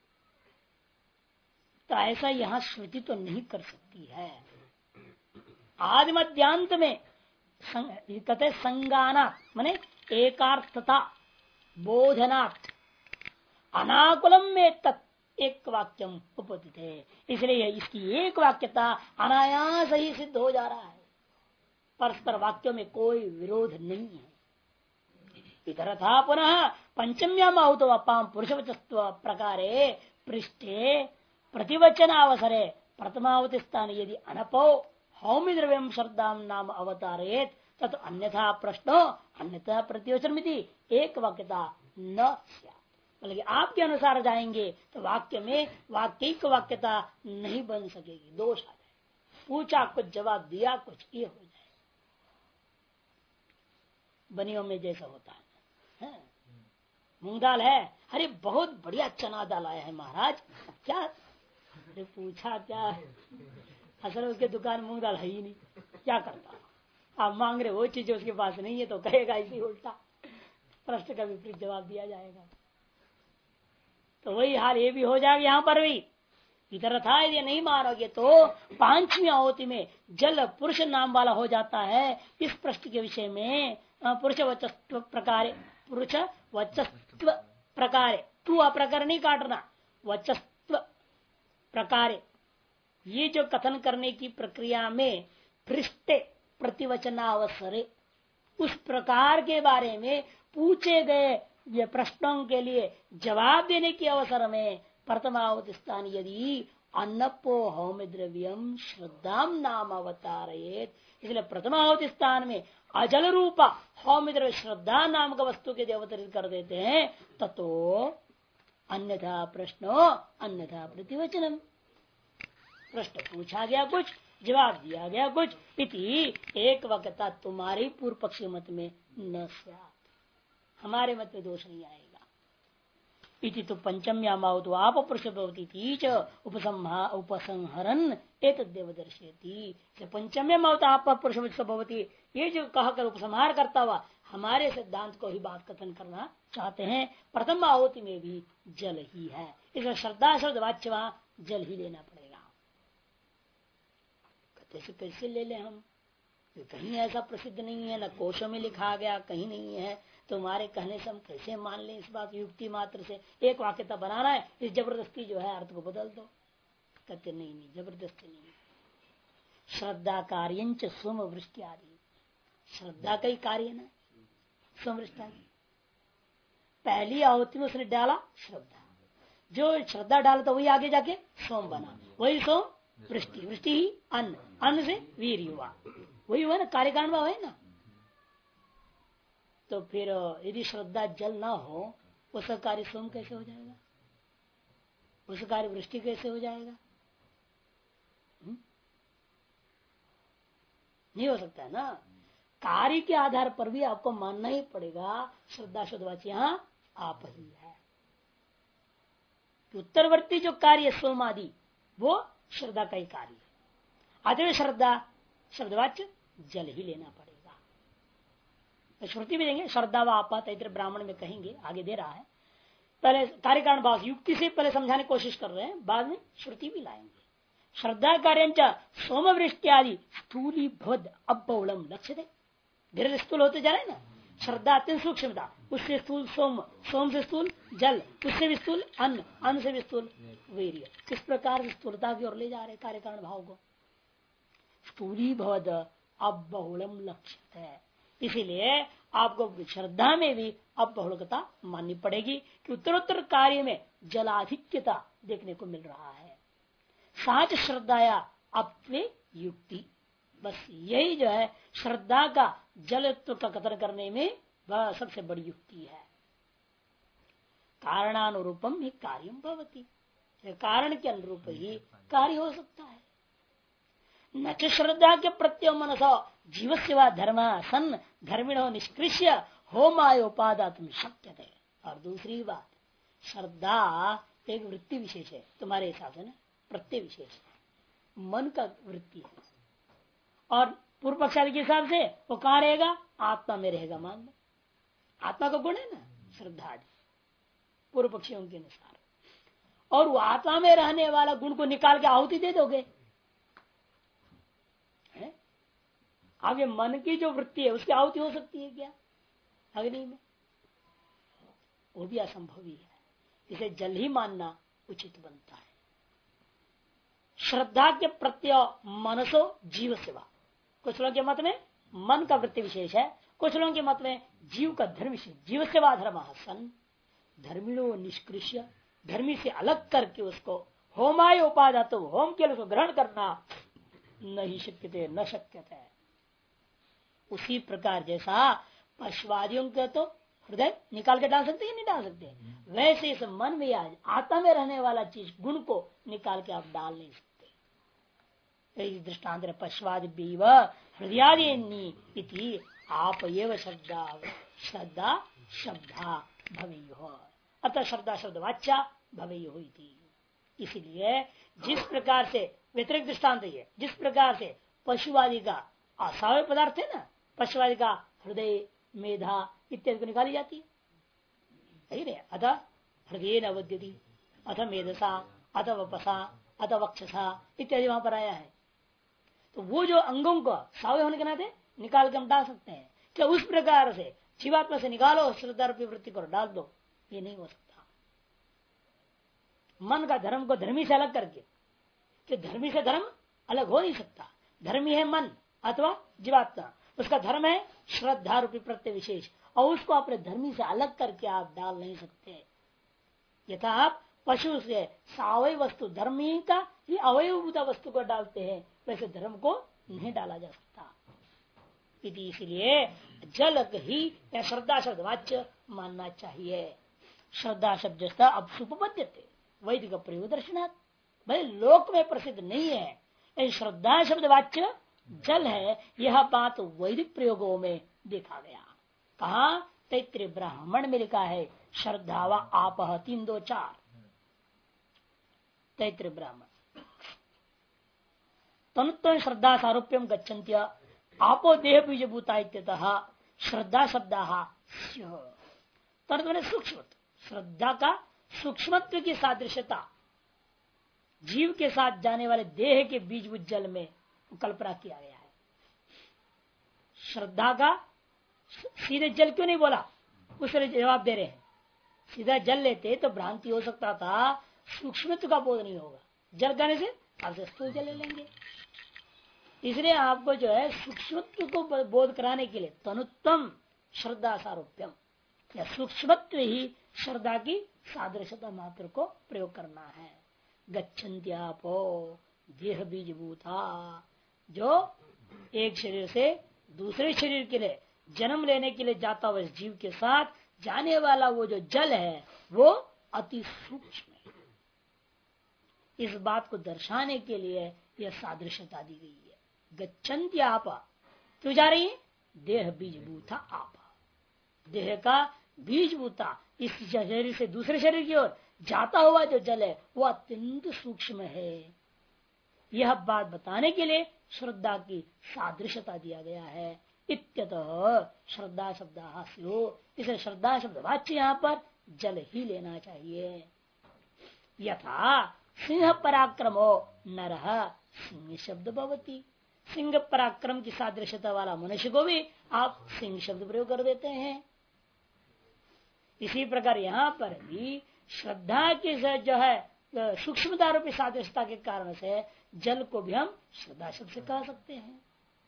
तो ऐसा यहाँ श्रुति तो नहीं कर सकती है। आदि मध्यांत में कहते संगाना माने एकार्थता बोधनात् अनाकुलम में तत् एक वाक्यम उपदित है। इसलिए इसकी एक वाक्यता अनायास ही सिद्ध हो जा रहा है, परस्पर वाक्यों में कोई विरोध नहीं है। इधर था पुनः पंचम्याम आहुतो अपाम पुरुषवचस्व प्रकारे पृष्ठे प्रतिवचनावसरे प्रथमावति स्थान यदि अनपो हौमि द्रव्यम शब्दाम नाम अवतारेत तत् अन्यथा प्रश्नो अन्यथा प्रतिवचन मिति एक वाक्यता न स्यात्। मतलब आपके अनुसार जाएंगे तो वाक्य में वाक्यिक वाक्यता नहीं बन सकेगी, दोष आ जाए। पूछा कुछ जवाब दिया कुछ, ये हो जाए। बनियों में जैसा होता है, मूंग दाल है, अरे बहुत बढ़िया चना दाल आया है महाराज, क्या? अरे पूछा क्या, असल उसके दुकान मूंग दाल है ही नहीं, क्या करता? आप मांग रहे वो चीज उसके पास नहीं है तो कहेगा इसी उल्टा, प्रश्न का विपरीत जवाब दिया जाएगा। तो वही हाल ये भी हो जाएगा यहाँ पर भी। इधर था यदि नहीं मानोगे तो पांचवी आहुति में जल पुरुष नाम वाला हो जाता है। इस प्रश्न के विषय में पुरुष वचस्व प्रकार, पुरुष वचस्व प्रकार, तू अप्रकार नहीं काटना, वचस्व प्रकार, ये जो कथन करने की प्रक्रिया में पृष्ठे प्रतिवचनावसरे, उस प्रकार के बारे में पूछे गए ये प्रश्नों के लिए जवाब देने के अवसर में प्रथमावत स्थान यदि अन्नपो हौम द्रव्यम श्रद्धाम नाम अवतारेत, इसलिए प्रथमावत स्थान में अजल रूपा हौम द्रव्य श्रद्धा नाम का वस्तु के अवतरित कर देते हैं। ततो अन्यथा प्रश्नो अन्यथा प्रतिवचनम, प्रश्न पूछा गया कुछ जवाब दिया गया कुछ, इति एक वक्ता तुम्हारी पूर्व पक्षी मत में न स्यात्, हमारे मत में दोष नहीं आएगा। इति तो पंचम्याम आहुतो आप पुरुष भवती उपसंहरन एतद्देव दर्शयति। पंचम्याम आहुतो आप पुरुष भवती, ये जो कहकर उपसंहार करता हुआ हमारे सिद्धांत को ही बात कथन करना चाहते हैं। प्रथम आहुति में भी जल ही है, इसलिए श्रद्धा शब्द वाच्य वहां जल ही लेना पड़ेगा। कैसे ले लें हम, कहीं ऐसा प्रसिद्ध नहीं है, न कोशों में लिखा गया, कहीं नहीं है, तुम्हारे कहने से हम कैसे मान लें इस बात? युक्ति मात्र से एक वाक्यता बनाना है, इस जबरदस्ती जो है अर्थ को बदल दो। कहते नहीं, जबरदस्ती नहीं। श्रद्धा कार्य सोम वृष्टि आदि, श्रद्धा का ही कार्य ना सोमवृष्टि। पहली आहुति में उसने डाला श्रद्धा, जो श्रद्धा डाला तो वही आगे जाके सोम बना, वही सोम वृष्टि, वृष्टि ही अन्न, अन्न से वीर युवा, वही हुआ ना, कार्यकांड भाव है ना। तो फिर यदि श्रद्धा जल ना हो, उसका कार्य सोम कैसे हो जाएगा? उसका कार्य वृष्टि कैसे हो जाएगा? नहीं हो सकता है ना। कार्य के आधार पर भी आपको मानना ही पड़ेगा श्रद्धा शब्दवाची यहाँ आप ही है। उत्तरवर्ती जो कार्य सोम आदि वो श्रद्धा का ही कार्य है। अतः श्रद्धा शब्दवाच्य जल ही लेना पड़ेगा। तो श्रुति भी देंगे श्रद्धा व आपा तैतृ ब्राह्मण में कहेंगे, आगे दे रहा है। पहले कार्य कारण भाव युक्ति से पहले समझाने की कोशिश कर रहे हैं, बाद में श्रुति भी लाएंगे। श्रद्धा कार्य सोम वृष्टि आदि स्थूली भवद अबहुलम लक्ष्य दे, धीरे स्थूल होते जा रहे हैं ना। श्रद्धा अत्यंत सूक्ष्मता, उससे स्थूल सोम, सोम से स्थूल जल, उससे भी स्थूल अन्न, अन्न से भी स्थूल वीर्य, किस प्रकार की स्थूलता की ओर ले जा रहे कार्य कारण भाव को। स्थूली भवद अब बहुलम लक्ष्य है, इसीलिए आपको श्रद्धा में भी अब बहुलकता माननी पड़ेगी कि उत्तरोत्तर कार्य में जलाधिक्यता देखने को मिल रहा है। साच श्रद्धाया अपने युक्ति, बस यही जो है श्रद्धा का जलत्व का कथन करने में वह सबसे बड़ी युक्ति है। कारणानुरूपम ही कार्यम भवति, कारण के अनुरूप ही कार्य हो सकता है। न च श्रद्धा के प्रत्यो मनसो जीवस्य व धर्म सन धर्मिणो निष्कृष्य होमायोपादातुम शक्यते। और दूसरी बात, श्रद्धा एक वृत्ति विशेष है तुम्हारे हिसाब से ना, प्रत्यय विशेष है, मन का वृत्ति है। और पूर्व पक्षादि के हिसाब से वो कहाँ रहेगा, आत्मा में रहेगा। मान लो आत्मा का गुण है ना श्रद्धा आदि पूर्व पक्षियों के अनुसार, और वो आत्मा में रहने वाला गुण को निकाल के आहुति दे दोगे। अब ये मन की जो वृत्ति है उसकी आहुति हो सकती है क्या अग्नि में? वो भी असंभव ही है। इसे जल ही मानना उचित बनता है। श्रद्धा के प्रत्यय मनसो जीव सेवा, कुछ लोगों के मत में मन का वृत्ति विशेष है, कुछ लोगों के मत में जीव का धर्म विशेष। जीव सेवा धर्म सन धर्मिणो निष्कृष्य, धर्मी से अलग करके उसको होमाय उपादा, तो होम के लिए उसको ग्रहण करना नहीं शक्यते, न शक्यते। उसी प्रकार जैसा पशुवादियों का तो हृदय निकाल के डाल सकते हैं नहीं डाल सकते, वैसे इस मन में आज आत्मा में रहने वाला चीज गुण को निकाल के आप डाल नहीं सकते। दृष्टांत पशुवाद हृदयादि आप एव श्रद्धा श्रद्धा शब्दा भवेयो, अतः श्रद्धा शब्द वाच्या भवेयो। इसलिए जिस प्रकार से व्यतिरिक्त दृष्टांत है, जिस प्रकार से पशुवादि का असावय पदार्थ है ना, पशुवादि का हृदय मेधा इत्यादि को निकाली जाती है, अतः हृदय नवद्यति, अथ मेधसा, अथ वपसा, अथ वक्षसा इत्यादि वहां पर आया है। तो वो जो अंगों को सावय होने के नाते निकाल के हम डाल सकते हैं, क्या उस प्रकार से जीवात्मा से निकालो श्रद्धा रूपी वृत्ति को डाल दो, ये नहीं हो सकता। मन का धर्म को धर्मी से अलग करके, कि धर्मी से धर्म अलग हो नहीं सकता। धर्मी है मन अथवा जीवात्मा, उसका धर्म है श्रद्धा रूपी प्रत्यय विशेष, और उसको अपने धर्मी से अलग करके आप डाल नहीं सकते। यथा आप पशु से सावय वस्तु धर्मी का ही अवयवभूत वस्तु को डालते हैं, वैसे धर्म को नहीं डाला जा सकता। इसलिए जल ही या श्रद्धा शब्द वाच्य मानना चाहिए। श्रद्धा शब्द अब सुपद्यते वैदिक प्रयोग दर्शनात्, भाई लोक में प्रसिद्ध नहीं है, श्रद्धा शब्द वाच्य जल है, यह बात वैदिक प्रयोगों में देखा गया। कहा तैत्रीय ब्राह्मण में लिखा है श्रद्धा व आपह 3-2-4 तैत्रीय ब्राह्मण। तनुत्व श्रद्धा सारूप्यम गच्छन्त्य आपो देह बीजभूता इत्यतः श्रद्धा शब्दा सूक्ष्म, श्रद्धा का सूक्ष्मत्व की सादृश्यता जीव के साथ जाने वाले देह के बीजभूत जल में कल्पना किया गया है। श्रद्धा का सीधे जल क्यों नहीं बोला, उसने जवाब दे रहे हैं। सीधा जल लेते तो भ्रांति हो सकता था, सूक्ष्मत्व का बोध नहीं होगा। जल कहने से आपसे स्थूल जल ले लेंगे। इसलिए आपको जो है सूक्ष्मत्व को बोध कराने के लिए तनुत्तम श्रद्धा सारूप्यम या सूक्ष्मत्व ही श्रद्धा की सादृश्यता मात्र को प्रयोग करना है। गच्छन्त्यापो देह बीजभूता, जो एक शरीर से दूसरे शरीर के लिए जन्म लेने के लिए जाता हुआ जीव के साथ जाने वाला वो जो जल है वो अति सूक्ष्म है। इस बात को दर्शाने के लिए यह सादृश्यता दी गई है। गच्छन्ति आप क्यों जा रही है, देह बीजभूता आप, देह का बीजभूता इस शरीर से दूसरे शरीर की ओर जाता हुआ जो जल है वह अत्यंत सूक्ष्म है। यह बात बताने के लिए श्रद्धा की सादृश्यता दिया गया है। इत्यतः श्रद्धा शब्द हास्यो, इसे श्रद्धा शब्द वाच्य यहाँ पर जल ही लेना चाहिए। यथा सिंह पराक्रमो नरः सिंह शब्द भवति, सिंह पराक्रम की सादृश्यता वाला मनुष्य को भी आप सिंह शब्द प्रयोग कर देते हैं। इसी प्रकार यहाँ पर भी श्रद्धा की जो है सूक्ष्मता रूपी सादृश्यता के कारण से जल को भी हम श्रद्धा शब्द से कह सकते हैं।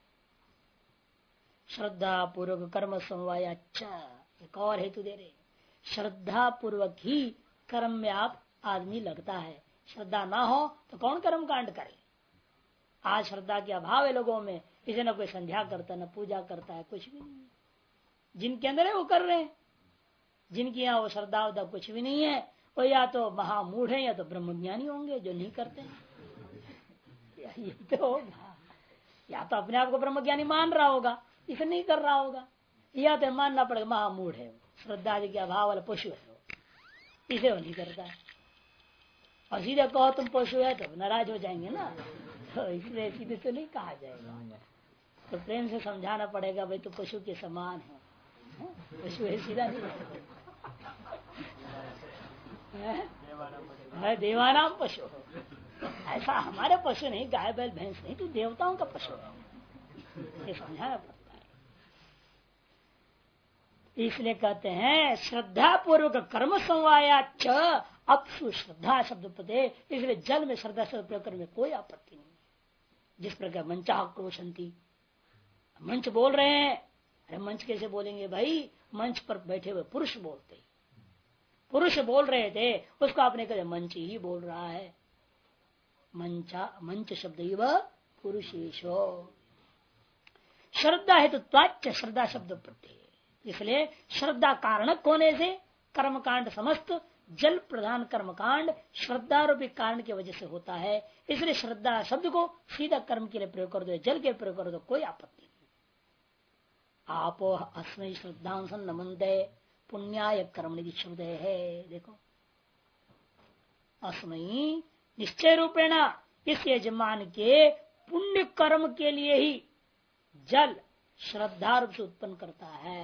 श्रद्धा पूर्वक कर्म समवाय, अच्छा एक और हेतु दे रहे, श्रद्धा पूर्वक ही कर्म में आप आदमी लगता है। श्रद्धा ना हो तो कौन कर्म कांड करे। आज श्रद्धा के अभाव है लोगों में, किसी न कोई संध्या करता है न पूजा करता है, कुछ भी नहीं। जिनके अंदर है वो कर रहे हैं, जिनकी यहाँ वो श्रद्धा उदा कुछ भी नहीं है वो या तो महामूढ़ है या तो ब्रह्मज्ञानी होंगे जो नहीं करते हैं। ये तो होगा, या तो अपने आप को ब्रह्मज्ञानी मान रहा होगा इसे नहीं कर रहा होगा, या तो मानना पड़ेगा महामूढ़ है, श्रद्धा के अभाव वाला पशु है, इसे वो नहीं करता है। और सीधे कहो तुम पशु है तो नाराज हो जाएंगे ना, तो इसलिए सीधे तो नहीं कहा जाएगा। तो प्रेम से समझाना पड़ेगा भाई तो पशु के समान है, पशु है सीधा नहीं है, देवानाम पशु, ऐसा हमारे पशु नहीं, गाय बैल भैंस नहीं, तो देवताओं का पशु है, ये समझाना पड़ता है। इसलिए कहते हैं श्रद्धा पूर्वक कर्म समवाया च अपसु श्रद्धा शब्द पदे, इसलिए जल में श्रद्धा शब्द प्रयोग करने में कोई आपत्ति नहीं। जिस प्रकार मंचा क्रोशंती, मंच बोल रहे हैं, अरे मंच कैसे बोलेंगे भाई, मंच पर बैठे हुए पुरुष बोलते, पुरुष बोल रहे थे उसको आपने कहा मंच ही बोल रहा है। मंचा मंच शब्द ही वह पुरुषेशो, श्रद्धा हेतु त्वाच्य श्रद्धा शब्द प्रत्यय, इसलिए श्रद्धा कारणक होने से कर्मकांड समस्त जल प्रधान कर्मकांड श्रद्धा रूपी कारण की वजह से होता है। इसलिए श्रद्धा शब्द को सीधा कर्म के लिए प्रयोग कर दो, जल के प्रयोग कर दो, कोई आपत्ति नहीं। आपो अस्मै श्रद्धांसन नमन्ते पुण्याय कर्मणि शब्द है। देखो अस्मै निश्चय रूपेण इस यजमान के पुण्य कर्म के लिए ही जल श्रद्धा रूप से उत्पन्न करता है।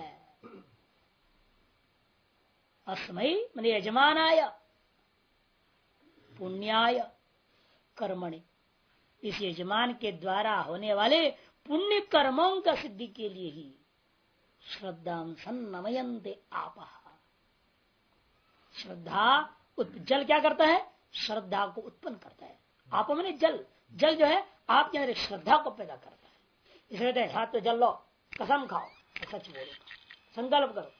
अस्मै माने यजमानाय पुण्याय कर्मणि, इस यजमान के द्वारा होने वाले पुण्य कर्मों का सिद्धि के लिए ही श्रद्धा सन्नमयन्ते आपः, श्रद्धा जल क्या करता है, श्रद्धा को उत्पन्न करता है। आप मैंने जल, जल जो है आपके अंदर श्रद्धा को पैदा करता है। इसलिए हाथ तो जल लो, कसम खाओ, सच बोलो, संकल्प करो।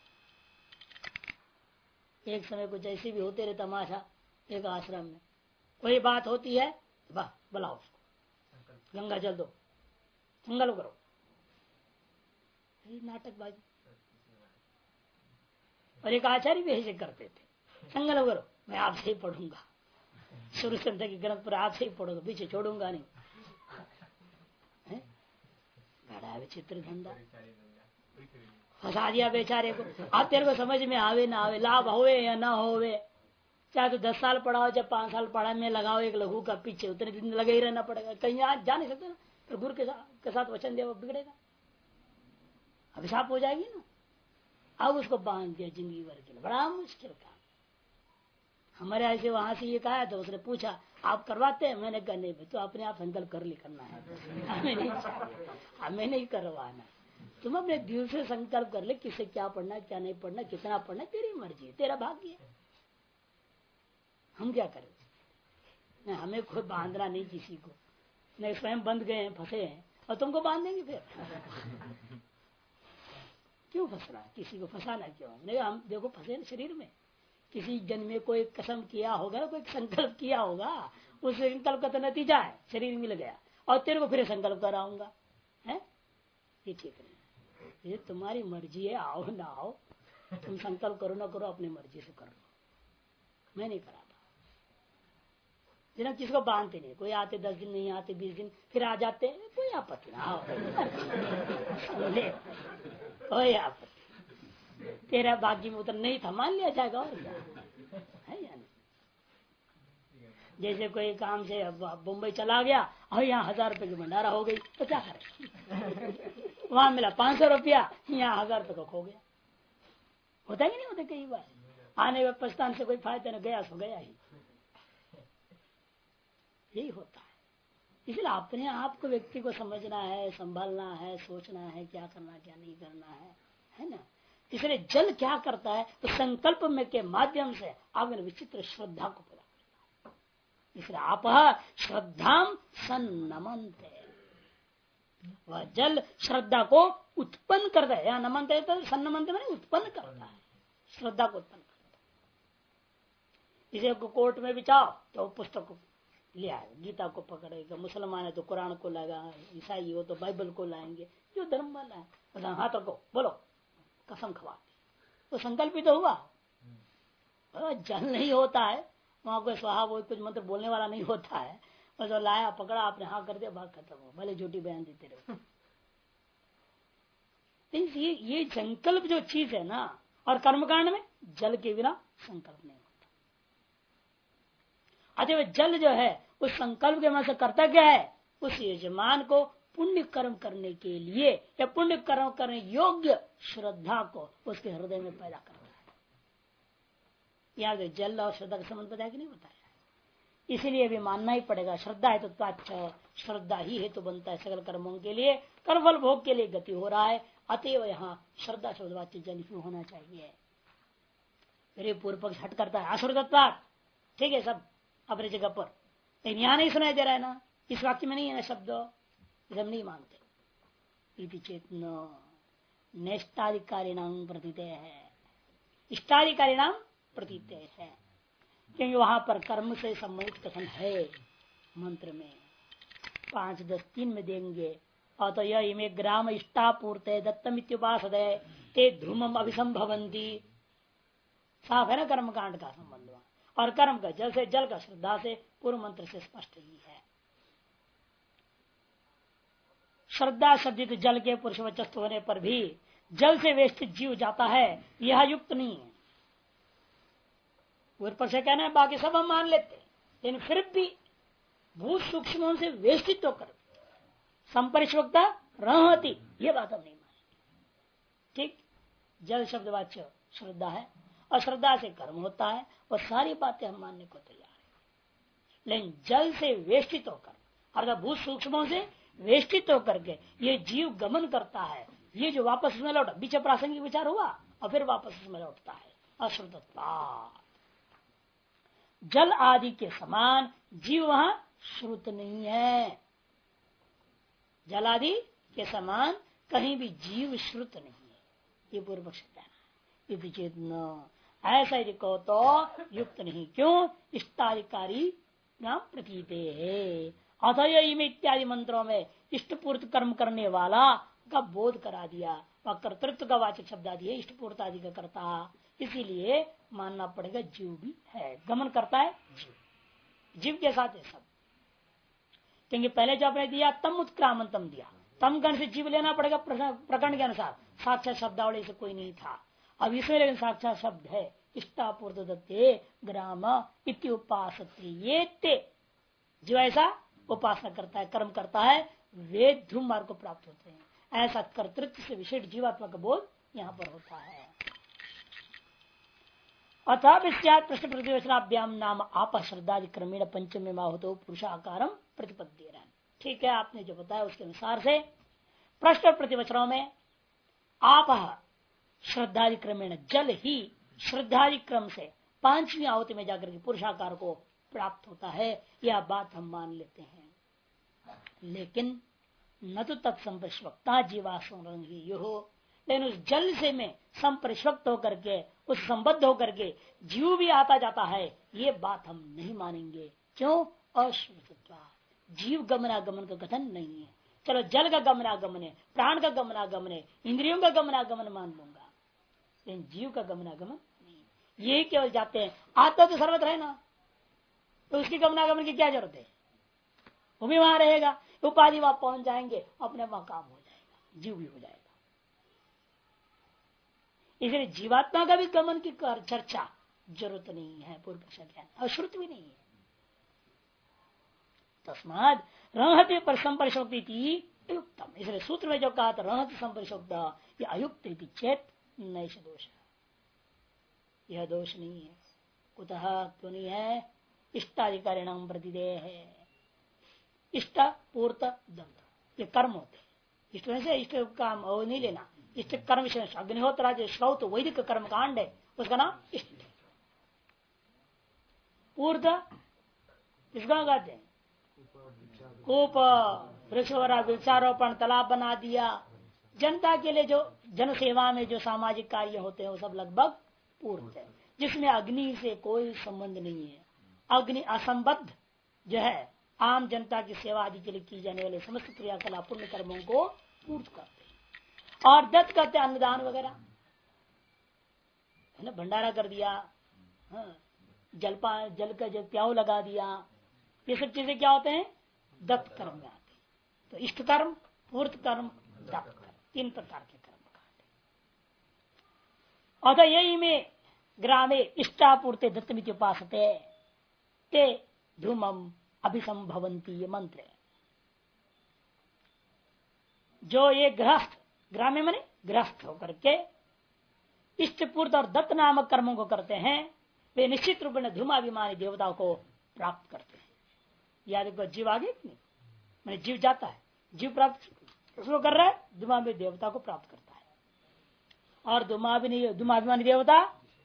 एक समय कुछ ऐसे भी होते रहे तमाशा, एक आश्रम में कोई बात होती है, बुलाओ उसको, गंगा जल दो, संकल्प करो, नाटकबाजी। और एक आचार्य भी ऐसे करते थे, संकल्प करो मैं आपसे ही पढ़ूंगा, शुरू से अंत की ग्रंथ पर आपसे ही पढ़ूंगा, पीछे छोड़ूंगा नहीं। बड़ा विचित्र धंधा, फंसा दिया बेचारे को। आप तेरे को समझ में आवे ना आवे, लाभ होवे या ना होवे, चाहे तो 10 साल पढ़ाओ चाहे 5 साल पढ़ा में लगाओ एक लघु का पीछे, उतने दिन लगे ही रहना पड़ेगा। कहीं आज जा नहीं सकते ना, तो गुरु के साथ वचन दिया वो बिगड़ेगा, अभिशाप हो जाएगी ना। अब उसको बांध दिया जिंदगी भर के लिए, बड़ा मुश्किल काम। हमारे ऐसे वहां से ये कहा तो उसने पूछा आप करवाते हैं, मैंने कहा नहीं, तो अपने आप संकल्प कर ली करना है, हमें नहीं करवाना। तुम अपने दिल से संकल्प कर ले किसे क्या पढ़ना क्या नहीं पढ़ना, कितना पढ़ना, तेरी मर्जी है, तेरा भाग्य है, हम क्या करें। नहीं, हमें कोई बांधना नहीं किसी को, नहीं स्वयं बंध गए हैं, फंसे हैं, और तुमको बांध देंगे फिर। क्यों फंसना, किसी को फंसाना क्यों। नहीं, हम देखो फंसे शरीर में, किसी जन्म में कोई कसम किया होगा, कोई संकल्प किया होगा, उस संकल्प का तो नतीजा है शरीर मिल गया, और तेरे को फिर संकल्प कराऊंगा, है ये ठीक नहीं। ये तुम्हारी मर्जी है, आओ ना आओ, तुम संकल्प करो ना करो अपनी मर्जी से करो, मैं नहीं कराता। जिन्हें किसी को बांधते नहीं, कोई आते 10 दिन नहीं आते 20 दिन फिर आ जाते, कोई आपत्ति ना ले, कोई आपत्ति, तेरा भाग्य में उतर नहीं था मान लिया जाएगा और क्या है या नहीं। जैसे कोई काम से मुंबई चला गया और यहाँ 1000 रुपए की भंडारा हो गई तो क्या करे, वहां मिला 500 रुपया, यहाँ 1000 रुपये का खो गया। होता ही नहीं होता कई बार, आने में पछताने से कोई फायदा न, गया सो गया ही, यही होता है। इसलिए अपने आप को व्यक्ति को समझना है, संभालना है, सोचना है क्या करना क्या नहीं करना है ना। इसलिए जल क्या करता है तो संकल्प में के माध्यम से आपने विचित्र श्रद्धा को पैदा करता है। इसलिए आप श्रद्धाम सन्नमनते, वह जल श्रद्धा को उत्पन्न करता है। या नमनते तो सन्नमनते मैंने उत्पन्न करता है, श्रद्धा को उत्पन्न करता है। इसे कोर्ट में बिचाओ तो पुस्तक ले आए, गीता को पकड़ेगा, मुसलमान है तो कुरान को लाएगा, ईसाई हो तो बाइबल को लाएंगे, जो धर्म वाला है तो हाथ रखो बोलो कसम खवा, तो संकल्प ही तो हुआ। जल नहीं होता है वहां कोई स्वाहा वो कुछ मंत्र बोलने वाला नहीं होता है, बस तो लाया पकड़ा आपने हाँ कर दिया बात खत्म हो, भले झूठी बयान देते रहो। ये संकल्प जो चीज है ना, और कर्मकांड में जल के बिना संकल्प नहीं होता। अतः जल जो है उस संकल्प के मन से करता क्या है, उस यजमान को पुण्य कर्म करने के लिए या पुण्य कर्म करने योग्य श्रद्धा को उसके हृदय में पैदा करता है। यहाँ तो जल और श्रद्धा का संबंध बताया कि नहीं बताया, इसीलिए भी मानना ही पड़ेगा। श्रद्धा है तो अच्छा, श्रद्धा ही हेतु बनता है सकल कर्मों के लिए, कर्मफल भोग के लिए गति हो रहा है। अतएव यहाँ श्रद्धा शब्दवाच्य जल ही होना चाहिए। मेरे पूर्व पक्ष हट करता है आश्रदत्वात्, ठीक है सब अपनी जगह पर, लेकिन यहाँ नहीं सुनाई दे रहा है ना, इस वाक्य में नहीं है ना शब्द, हम नहीं मानते। इति चेतन नेष्टाधिकारी नाम प्रतीत है, इष्टाधिकारी नाम प्रतीत है, क्योंकि वहां पर कर्म से संबंधित कथन है मंत्र में 5-10-3 में देंगे। और तो यह इमे ग्राम इष्टापूर्ते दत्तम इत्युपासदे ते ध्रुमम अभिसंभवंती, साफ है ना कर्म कांड का संबंध। और कर्म का जल से, जल का श्रद्धा से पूर्व मंत्र से स्पष्ट ही है। श्रद्धा शब्दित जल के पुरुषवचस्थ होने पर भी जल से वेष्टित जीव जाता है, यह युक्त नहीं है। ऊपर से कहना है बाकी सब हम मान लेते, लेकिन फिर भी भूत सूक्ष्म से वेष्टित होकर संपरिष्वक्ता रहती, ये बात हम नहीं मानेंगे। ठीक, जल शब्द वाच्य श्रद्धा है और श्रद्धा से कर्म होता है, और सारी बातें हम मानने को तैयार है। लेकिन जल से वेष्टित होकर अर्थात भूत सूक्ष्मों से वेष्टित होकर के ये जीव गमन करता है, ये जो वापस उसमें लौटा, बीच प्रासंगिक विचार हुआ और फिर वापस उसमें लौटता है। अश्रुतत्वात्, जल आदि के समान जीव वहां श्रुत नहीं है। जल आदि के समान कहीं भी जीव श्रुत नहीं है, ये पूर्व पक्ष कहना है। चेत न, ऐसा यदि कहो तो युक्त नहीं। क्यों? इष्टाधिकारी नाम प्रतीते है, अथय इत्यादि मंत्रों में इष्टपूर्त कर्म करने वाला का बोध करा दिया, वह कर्तृत्व का वाचक शब्द आदि है, इष्टपूर्त आदि का करता, इसीलिए मानना पड़ेगा जीव भी है, गमन करता है जीव, जीव के साथ है सब। क्योंकि पहले जो आपने दिया तम उत्क्रामंतम दिया, तम गण से जीव लेना पड़ेगा प्रकरण के अनुसार, साक्षात शब्दावली से कोई नहीं था। अब इसमें लेकिन साक्षात शब्द है, इष्टापूर्त दत्ते ग्राम इत्युपासते, जो ऐसा उपासना करता है, कर्म करता है, वे ध्रुव मार्ग को प्राप्त होते हैं। ऐसा कर्तृत्व से विशेष जीवात्मा का बोध यहाँ पर होता है। अतः प्रश्न प्रतिवचनाभ्याम नाम आप श्रद्धादि क्रमेण पंचमे माहुतो पुरुषाकारम प्रतिपद्य। ठीक है, आपने जो बताया उसके अनुसार से प्रश्न प्रतिवचनों में आप श्रद्धादि क्रमेण जल ही श्रद्धादि क्रम से 5वीं आहुति में जाकर के पुरुषाकार को प्राप्त होता है, यह बात हम मान लेते हैं। लेकिन न तो तत्संपरिष्वक्ता जीवासंगी हो, लेकिन उस जल से में संपरिष्वक्त होकर के, उस संबद्ध होकर के जीव भी आता जाता है, ये बात हम नहीं मानेंगे। क्यों? अश्रुतत्वा, जीव गमनागमन का कथन नहीं है। चलो जल का गमनागमन है, प्राण का गमनागमन है, इंद्रियों का गमनागमन मान लूंगा, लेकिन जीव का गमनागमन नहीं। ये केवल जाते हैं, आत्मा तो सर्वत्र है ना, तो उसकी गमनागमन की क्या जरूरत है? वो भी वहां रहेगा, उपाधि वहां पहुंच जाएंगे, अपने वहां काम हो जाएगा, जीव भी हो जाएगा। इसलिए जीवात्मा का भी गमन की चर्चा जरूरत नहीं है, पूर्व पक्ष ज्ञान अश्रुत भी नहीं है। तस्माद रहते पर संपरिशोक्ति युक्तम, इसलिए सूत्र में जो कहा था रहते संपरिशोक्त, यह अयुक्त चेत नैश दोष, यह दोष नहीं है। कुतः क्यों नहीं है? इष्टाधिकारिणाम प्रतिदेह है, इष्ट पूर्त दत्त, ये कर्म होते हैं। इष्ट से इष्ट काम वो नहीं लेना, इष्ट कर्म से अग्निहोत्र जो श्रौत वैदिक कर्म कांड है उसका नाम इष्ट। पूर्त इसका कहते हैं कूप, वृक्षारोपण, तालाब बना दिया, जनता के लिए जो जन सेवा में जो सामाजिक कार्य होते हैं वो सब लगभग पूर्त है, जिसमें अग्नि से कोई संबंध नहीं है। अग्नि असंबद्ध जो है आम जनता की सेवा आदि के लिए की जाने वाले समस्त क्रियाकलाप पुण्य कर्मों को पूर्त करते हैं। और दत्त करते अन्नदान वगैरह है ना, भंडारा कर दिया, हाँ, जलपान जल का जल प्याऊ लगा दिया, ये सब चीजें क्या होते हैं? दत्त कर्म में आते। तो इष्ट कर्म, पूर्त कर्म, दत्त कर्म, तीन प्रकार के कर्म कहते। अतः यही में ग्रामे इष्टापूर्ते दत्तमिति उपासते ते धूमम अभिसंभवंती, ये मंत्र है। जो ये गृहस्थ, ग्राम्य माने गृहस्थ होकर के इष्टपूर्त और दत्त नामक कर्मों को करते हैं, वे निश्चित रूप में धूमाभिमानी देवताओं को प्राप्त करते हैं। याद रखो, जीव आगे नहीं, मैंने जीव जाता है, जीव प्राप्त उसको कर रहा है, धूमाभिमानी देवता को प्राप्त करता है। और धूमाभिमानी देवता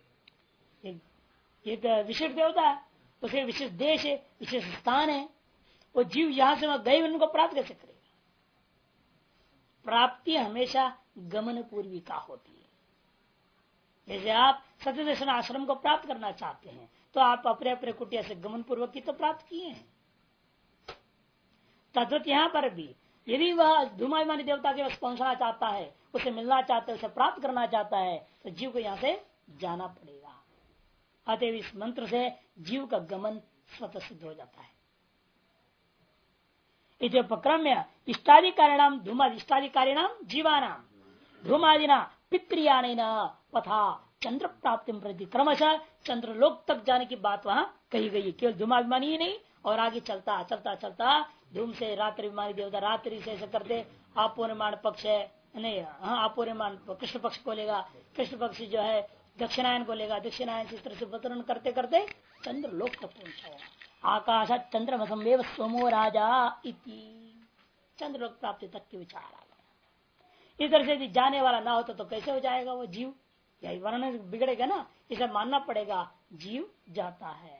एक विशेष देवता है, उसे विशेष देश है, विशेष स्थान है। वो जीव यहां से वहां गए उनको प्राप्त कैसे करेगा? प्राप्ति हमेशा गमन पूर्वी का होती है। जैसे आप सत्यदर्शन आश्रम को प्राप्त करना चाहते हैं तो आप अपने अपने कुटिया से गमन पूर्वक की तो प्राप्त किए हैं। तद्वत यहाँ पर भी यदि वह धूमाभिमानी देवता के पास पहुंचना चाहता है, उसे मिलना चाहता है, उसे प्राप्त करना चाहता है, तो जीव को यहाँ से जाना पड़ेगा। अतएव इस मंत्र से जीव का गमन स्वतः सिद्ध हो जाता है। उपक्रम्य इष्टाधिकारिणाम इष्टाधिकारिणाम जीवानाम धूमादिना पितृयान पथा चंद्र प्राप्ति प्रति क्रमशः चंद्रलोक तक जाने की बात वहां कही गई है। केवल धूमाभिमानी ही नहीं, और आगे चलता चलता चलता धूम से रात्रि विमानी देवता, रात्रि से ऐसे करते आपूर्यमान पक्ष है नहीं, हाँ आपूर्यमान कृष्ण पक्ष को लेगा, कृष्ण पक्ष जो है दक्षिणायन को लेगा, दक्षिणायन से इस तरह से वितरण करते करते चंद्रलोक तक पहुंचा। आकाशात चंद्रमसमेव सोमो राजा इति, चंद्रलोक प्राप्ति तक के विचार आ गया। इस तरह से यदि जाने वाला ना होता तो कैसे हो जाएगा वो जीव? यही वर्णन बिगड़ेगा ना, इसे मानना पड़ेगा जीव जाता है।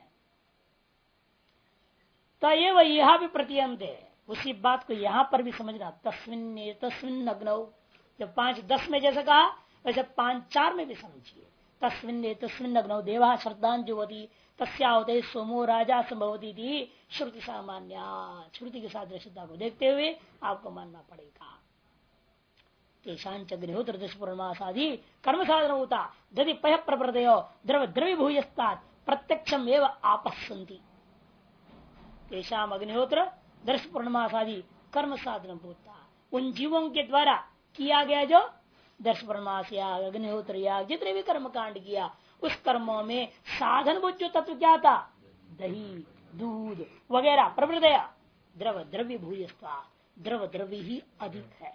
तो ये वह यहाँ भी प्रतियंत है, उसी बात को यहाँ पर भी समझना। तस्मिन अग्नौ, जब 5-10 में जैसे कहा वैसे 5-4 में भी समझिए। तस्मिन अग्नौ देवा श्रद्धांजुवती तस्यावते सोमो राजा संभवती थी श्रुति सामान्य, श्रुति के साथ दृश्यता को देखते हुए आपको मानना पड़ेगा। अग्निहोत्र दशपूर्णमासादि कर्म साधन होता दधि पय प्रप्रदयो द्रव द्रवीभूयस्तात् प्रत्यक्षम एवं आपस्सन्ति। तेषाम अग्निहोत्र दर्श पूर्णमासादि कर्म साधन होता, उन जीवों के द्वारा किया गया जो दर्श पूर्णमास याग, अग्निहोत्र याग, जितने भी कर्म कांड किया उस कर्मों में साधन बुद्ध जो तत्व क्या था? दही, दूध वगैरह प्रवृदया द्रव द्रवीभूयस्ता, द्रव द्रवी ही अधिक है।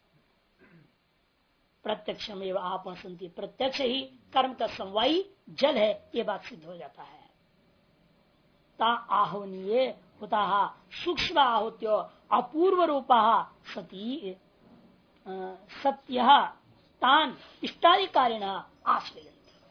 प्रत्यक्षम एवं आपस्सन्ति, प्रत्यक्ष ही कर्म का समवायी जल है, ये बात सिद्ध हो जाता है। ता आहवनीय होता सूक्ष्म आहुत्यो अपूर्व रूपा सती सत्य तान इष्टाधिकारिण आश्रयन्ति।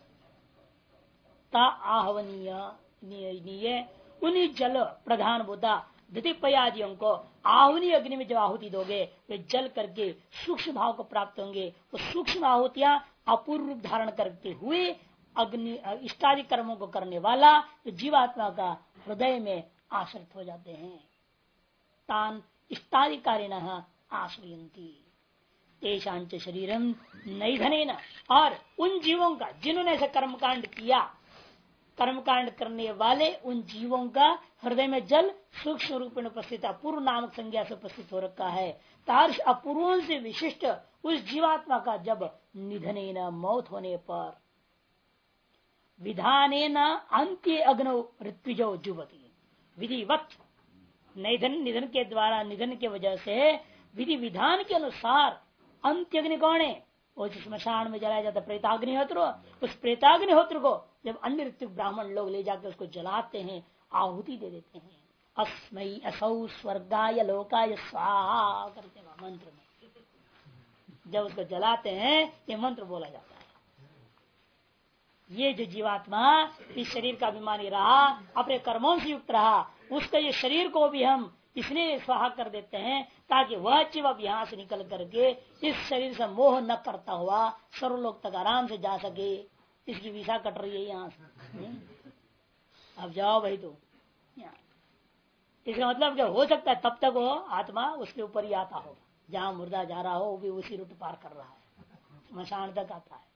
ता आहवनीय उन्हीं जल प्रधान बुद्धा द्वितीयादियों को आहुनी अग्नि में जब आहुति दोगे वे जल करके सूक्ष्म भाव को प्राप्त होंगे। वो सूक्ष्म आहुतियां अपूर्व रूप धारण करते हुए अग्नि इष्टादि कर्मों को करने वाला तो जीवात्मा का हृदय में आश्रित हो जाते हैं। तान इष्टाधिकारिण आश्रयन्ति तेषांच शरीरम नैधनेन, और उन जीवों का जिन्होंने ऐसा कर्मकांड किया कर्म कांड करने वाले उन जीवों का हृदय में जल सूक्ष्म रूप में उपस्थित अपूर्व नामक संज्ञा से उपस्थित हो रखा है। तार्श अपूर्वों से विशिष्ट उस जीवात्मा का जब निधने न मौत होने पर विधाने न अंत्य अग्नो ऋत्विजो जुबती विधिवत निधन के द्वारा निधन के वजह से विधि विधान के अनुसार अंत्य अग्नि कौन है? वो स्मशान में जलाया जाता प्रेताग्निहोत्र। उस प्रेताग्निहोत्र को जब अन्य ऋतु ब्राह्मण लोग ले जाकर उसको जलाते हैं, आहुति दे देते हैं, अस्मयी असौ स्वर्गाय लोकाय स्वाहा करते हैं मंत्र में। जब उसको जलाते हैं ये मंत्र बोला जाता है। ये जो जीवात्मा इस शरीर का अभिमानी रहा, अपने कर्मों से युक्त रहा, उसका ये शरीर को भी हम इसलिए स्वाहा कर देते हैं ताकि वह जीव अब यहाँ से निकल करके इस शरीर से मोह न करता हुआ सर्वलोक तक आराम से जा सके। इसकी वीसा कट रही है यहाँ से, अब जाओ भाई तो। इसका मतलब क्या हो सकता है? तब तक वो आत्मा उसके ऊपर ही आता होगा, जहाँ मुर्दा जा रहा हो वो भी उसी रूट पार कर रहा है, स्मशान तक आता है।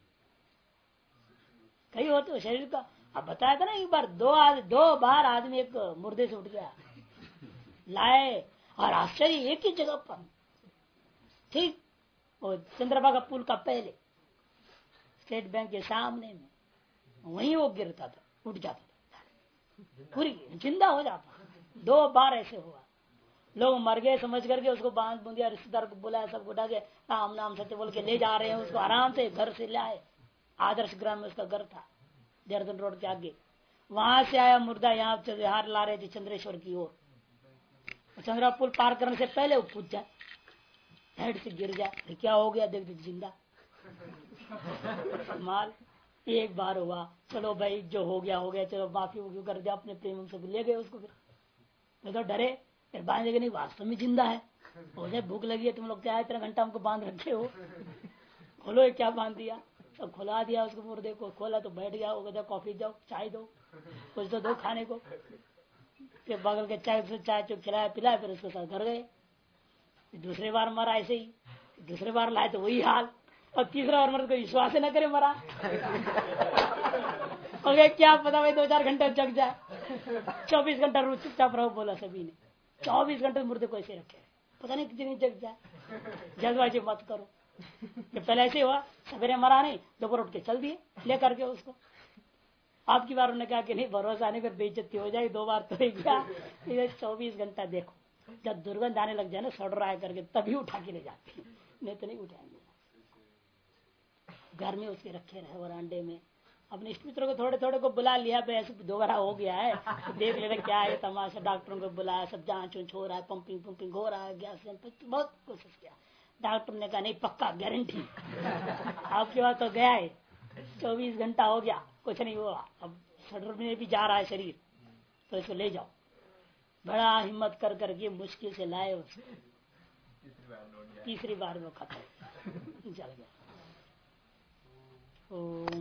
कई होते शरीर का, अब बताया था ना एक बार, दो बार आदमी एक मुर्दे से उठ गया लाए, और आश्चर्य एक ही जगह पर, ठीक वो चंद्रभागा पुल का पहले स्टेट बैंक के सामने में, वहीं वो गिरता था, उठ जाता था, पूरी जिंदा हो जाता। 2 बार ऐसे हुआ। लोग मर गए समझ करके उसको बांध बूंद दिया, रिश्तेदार को बुलाया, सब उठा के राम नाम सत्य बोल के ले जा रहे हैं उसको, आराम से घर से लाए। आदर्श ग्राम में उसका घर था, देहरादून रोड के आगे। वहां से आया मुर्दा, यहाँ बिहार ला रहे थे चंद्रेश्वर की ओर। चंद्रा पुल पार करने से पहले वो पूछ जाए, हेड से गिर जाए, क्या हो गया? देख देख जिंदा माल। एक बार हुआ, चलो भाई जो हो गया हो गया, चलो माफी वफी कर दिया, अपने प्रेम से ले गए उसको। फिर तो डरे, फिर बांध के नहीं वास्तव में जिंदा है। हो जाए भूख लगी है, तुम लोग क्या इतना घंटा हमको बांध रखे हो, खोलो क्या बांध दिया। सब खुला दिया उसको, मुर्दे को खोला तो बैठ गया। वो कहता कॉफी दो, चाय दो, कुछ तो दो खाने को। फिर बगल के चाय से चाय चुप खिलाया पिलाया, फिर उसके साथ घर गए। दूसरी बार मरा ऐसे ही, दूसरी बार लाए तो वही हाल, और तीसरा बार मरा तो विश्वास ही न करे मरा। और क्या पता भाई 2-4 घंटे जग जाए। 24 घंटा रोज चुपचाप रहो बोला सभी ने। 24 घंटे मुर्दे को ऐसे रखे, पता नहीं कितनी जग जाए। जल्दबाजी मत करो। कि पहले ऐसे हुआ, सवेरे मरा नहीं, दोपहर उठ के चल दिए ले करके उसको। आपकी बार उन्होंने कहा कि नहीं भरोसा नहीं, फिर बेइज्जती हो जाएगी। 2 बार तो क्या 24 घंटा देखो, जब दुर्गंध आने लग जाए ना सड़ रहा है करके, तभी उठा के ले जाते, नहीं तो नहीं उठाएंगे। घर में उसके रखे रहे वरांडे में। अपने इष्ट मित्रों को थोड़े थोड़े को बुला लिया, ऐसे दोबारा हो गया है तो देख लेना क्या है तमाशा। डॉक्टरों को बुलाया, सब जांच ऊंच हो रहा है, पंपिंग हो रहा है, गैस बहुत कोशिश किया। डॉक्टर ने कहा नहीं पक्का गारंटी आपके पास तो गया है, 24 घंटा हो गया कुछ नहीं हुआ, अब सडर में भी जा रहा है शरीर, तो इसको ले जाओ। बड़ा हिम्मत कर करके मुश्किल से लाए उसको। तीसरी बार में खत्म, चल गया।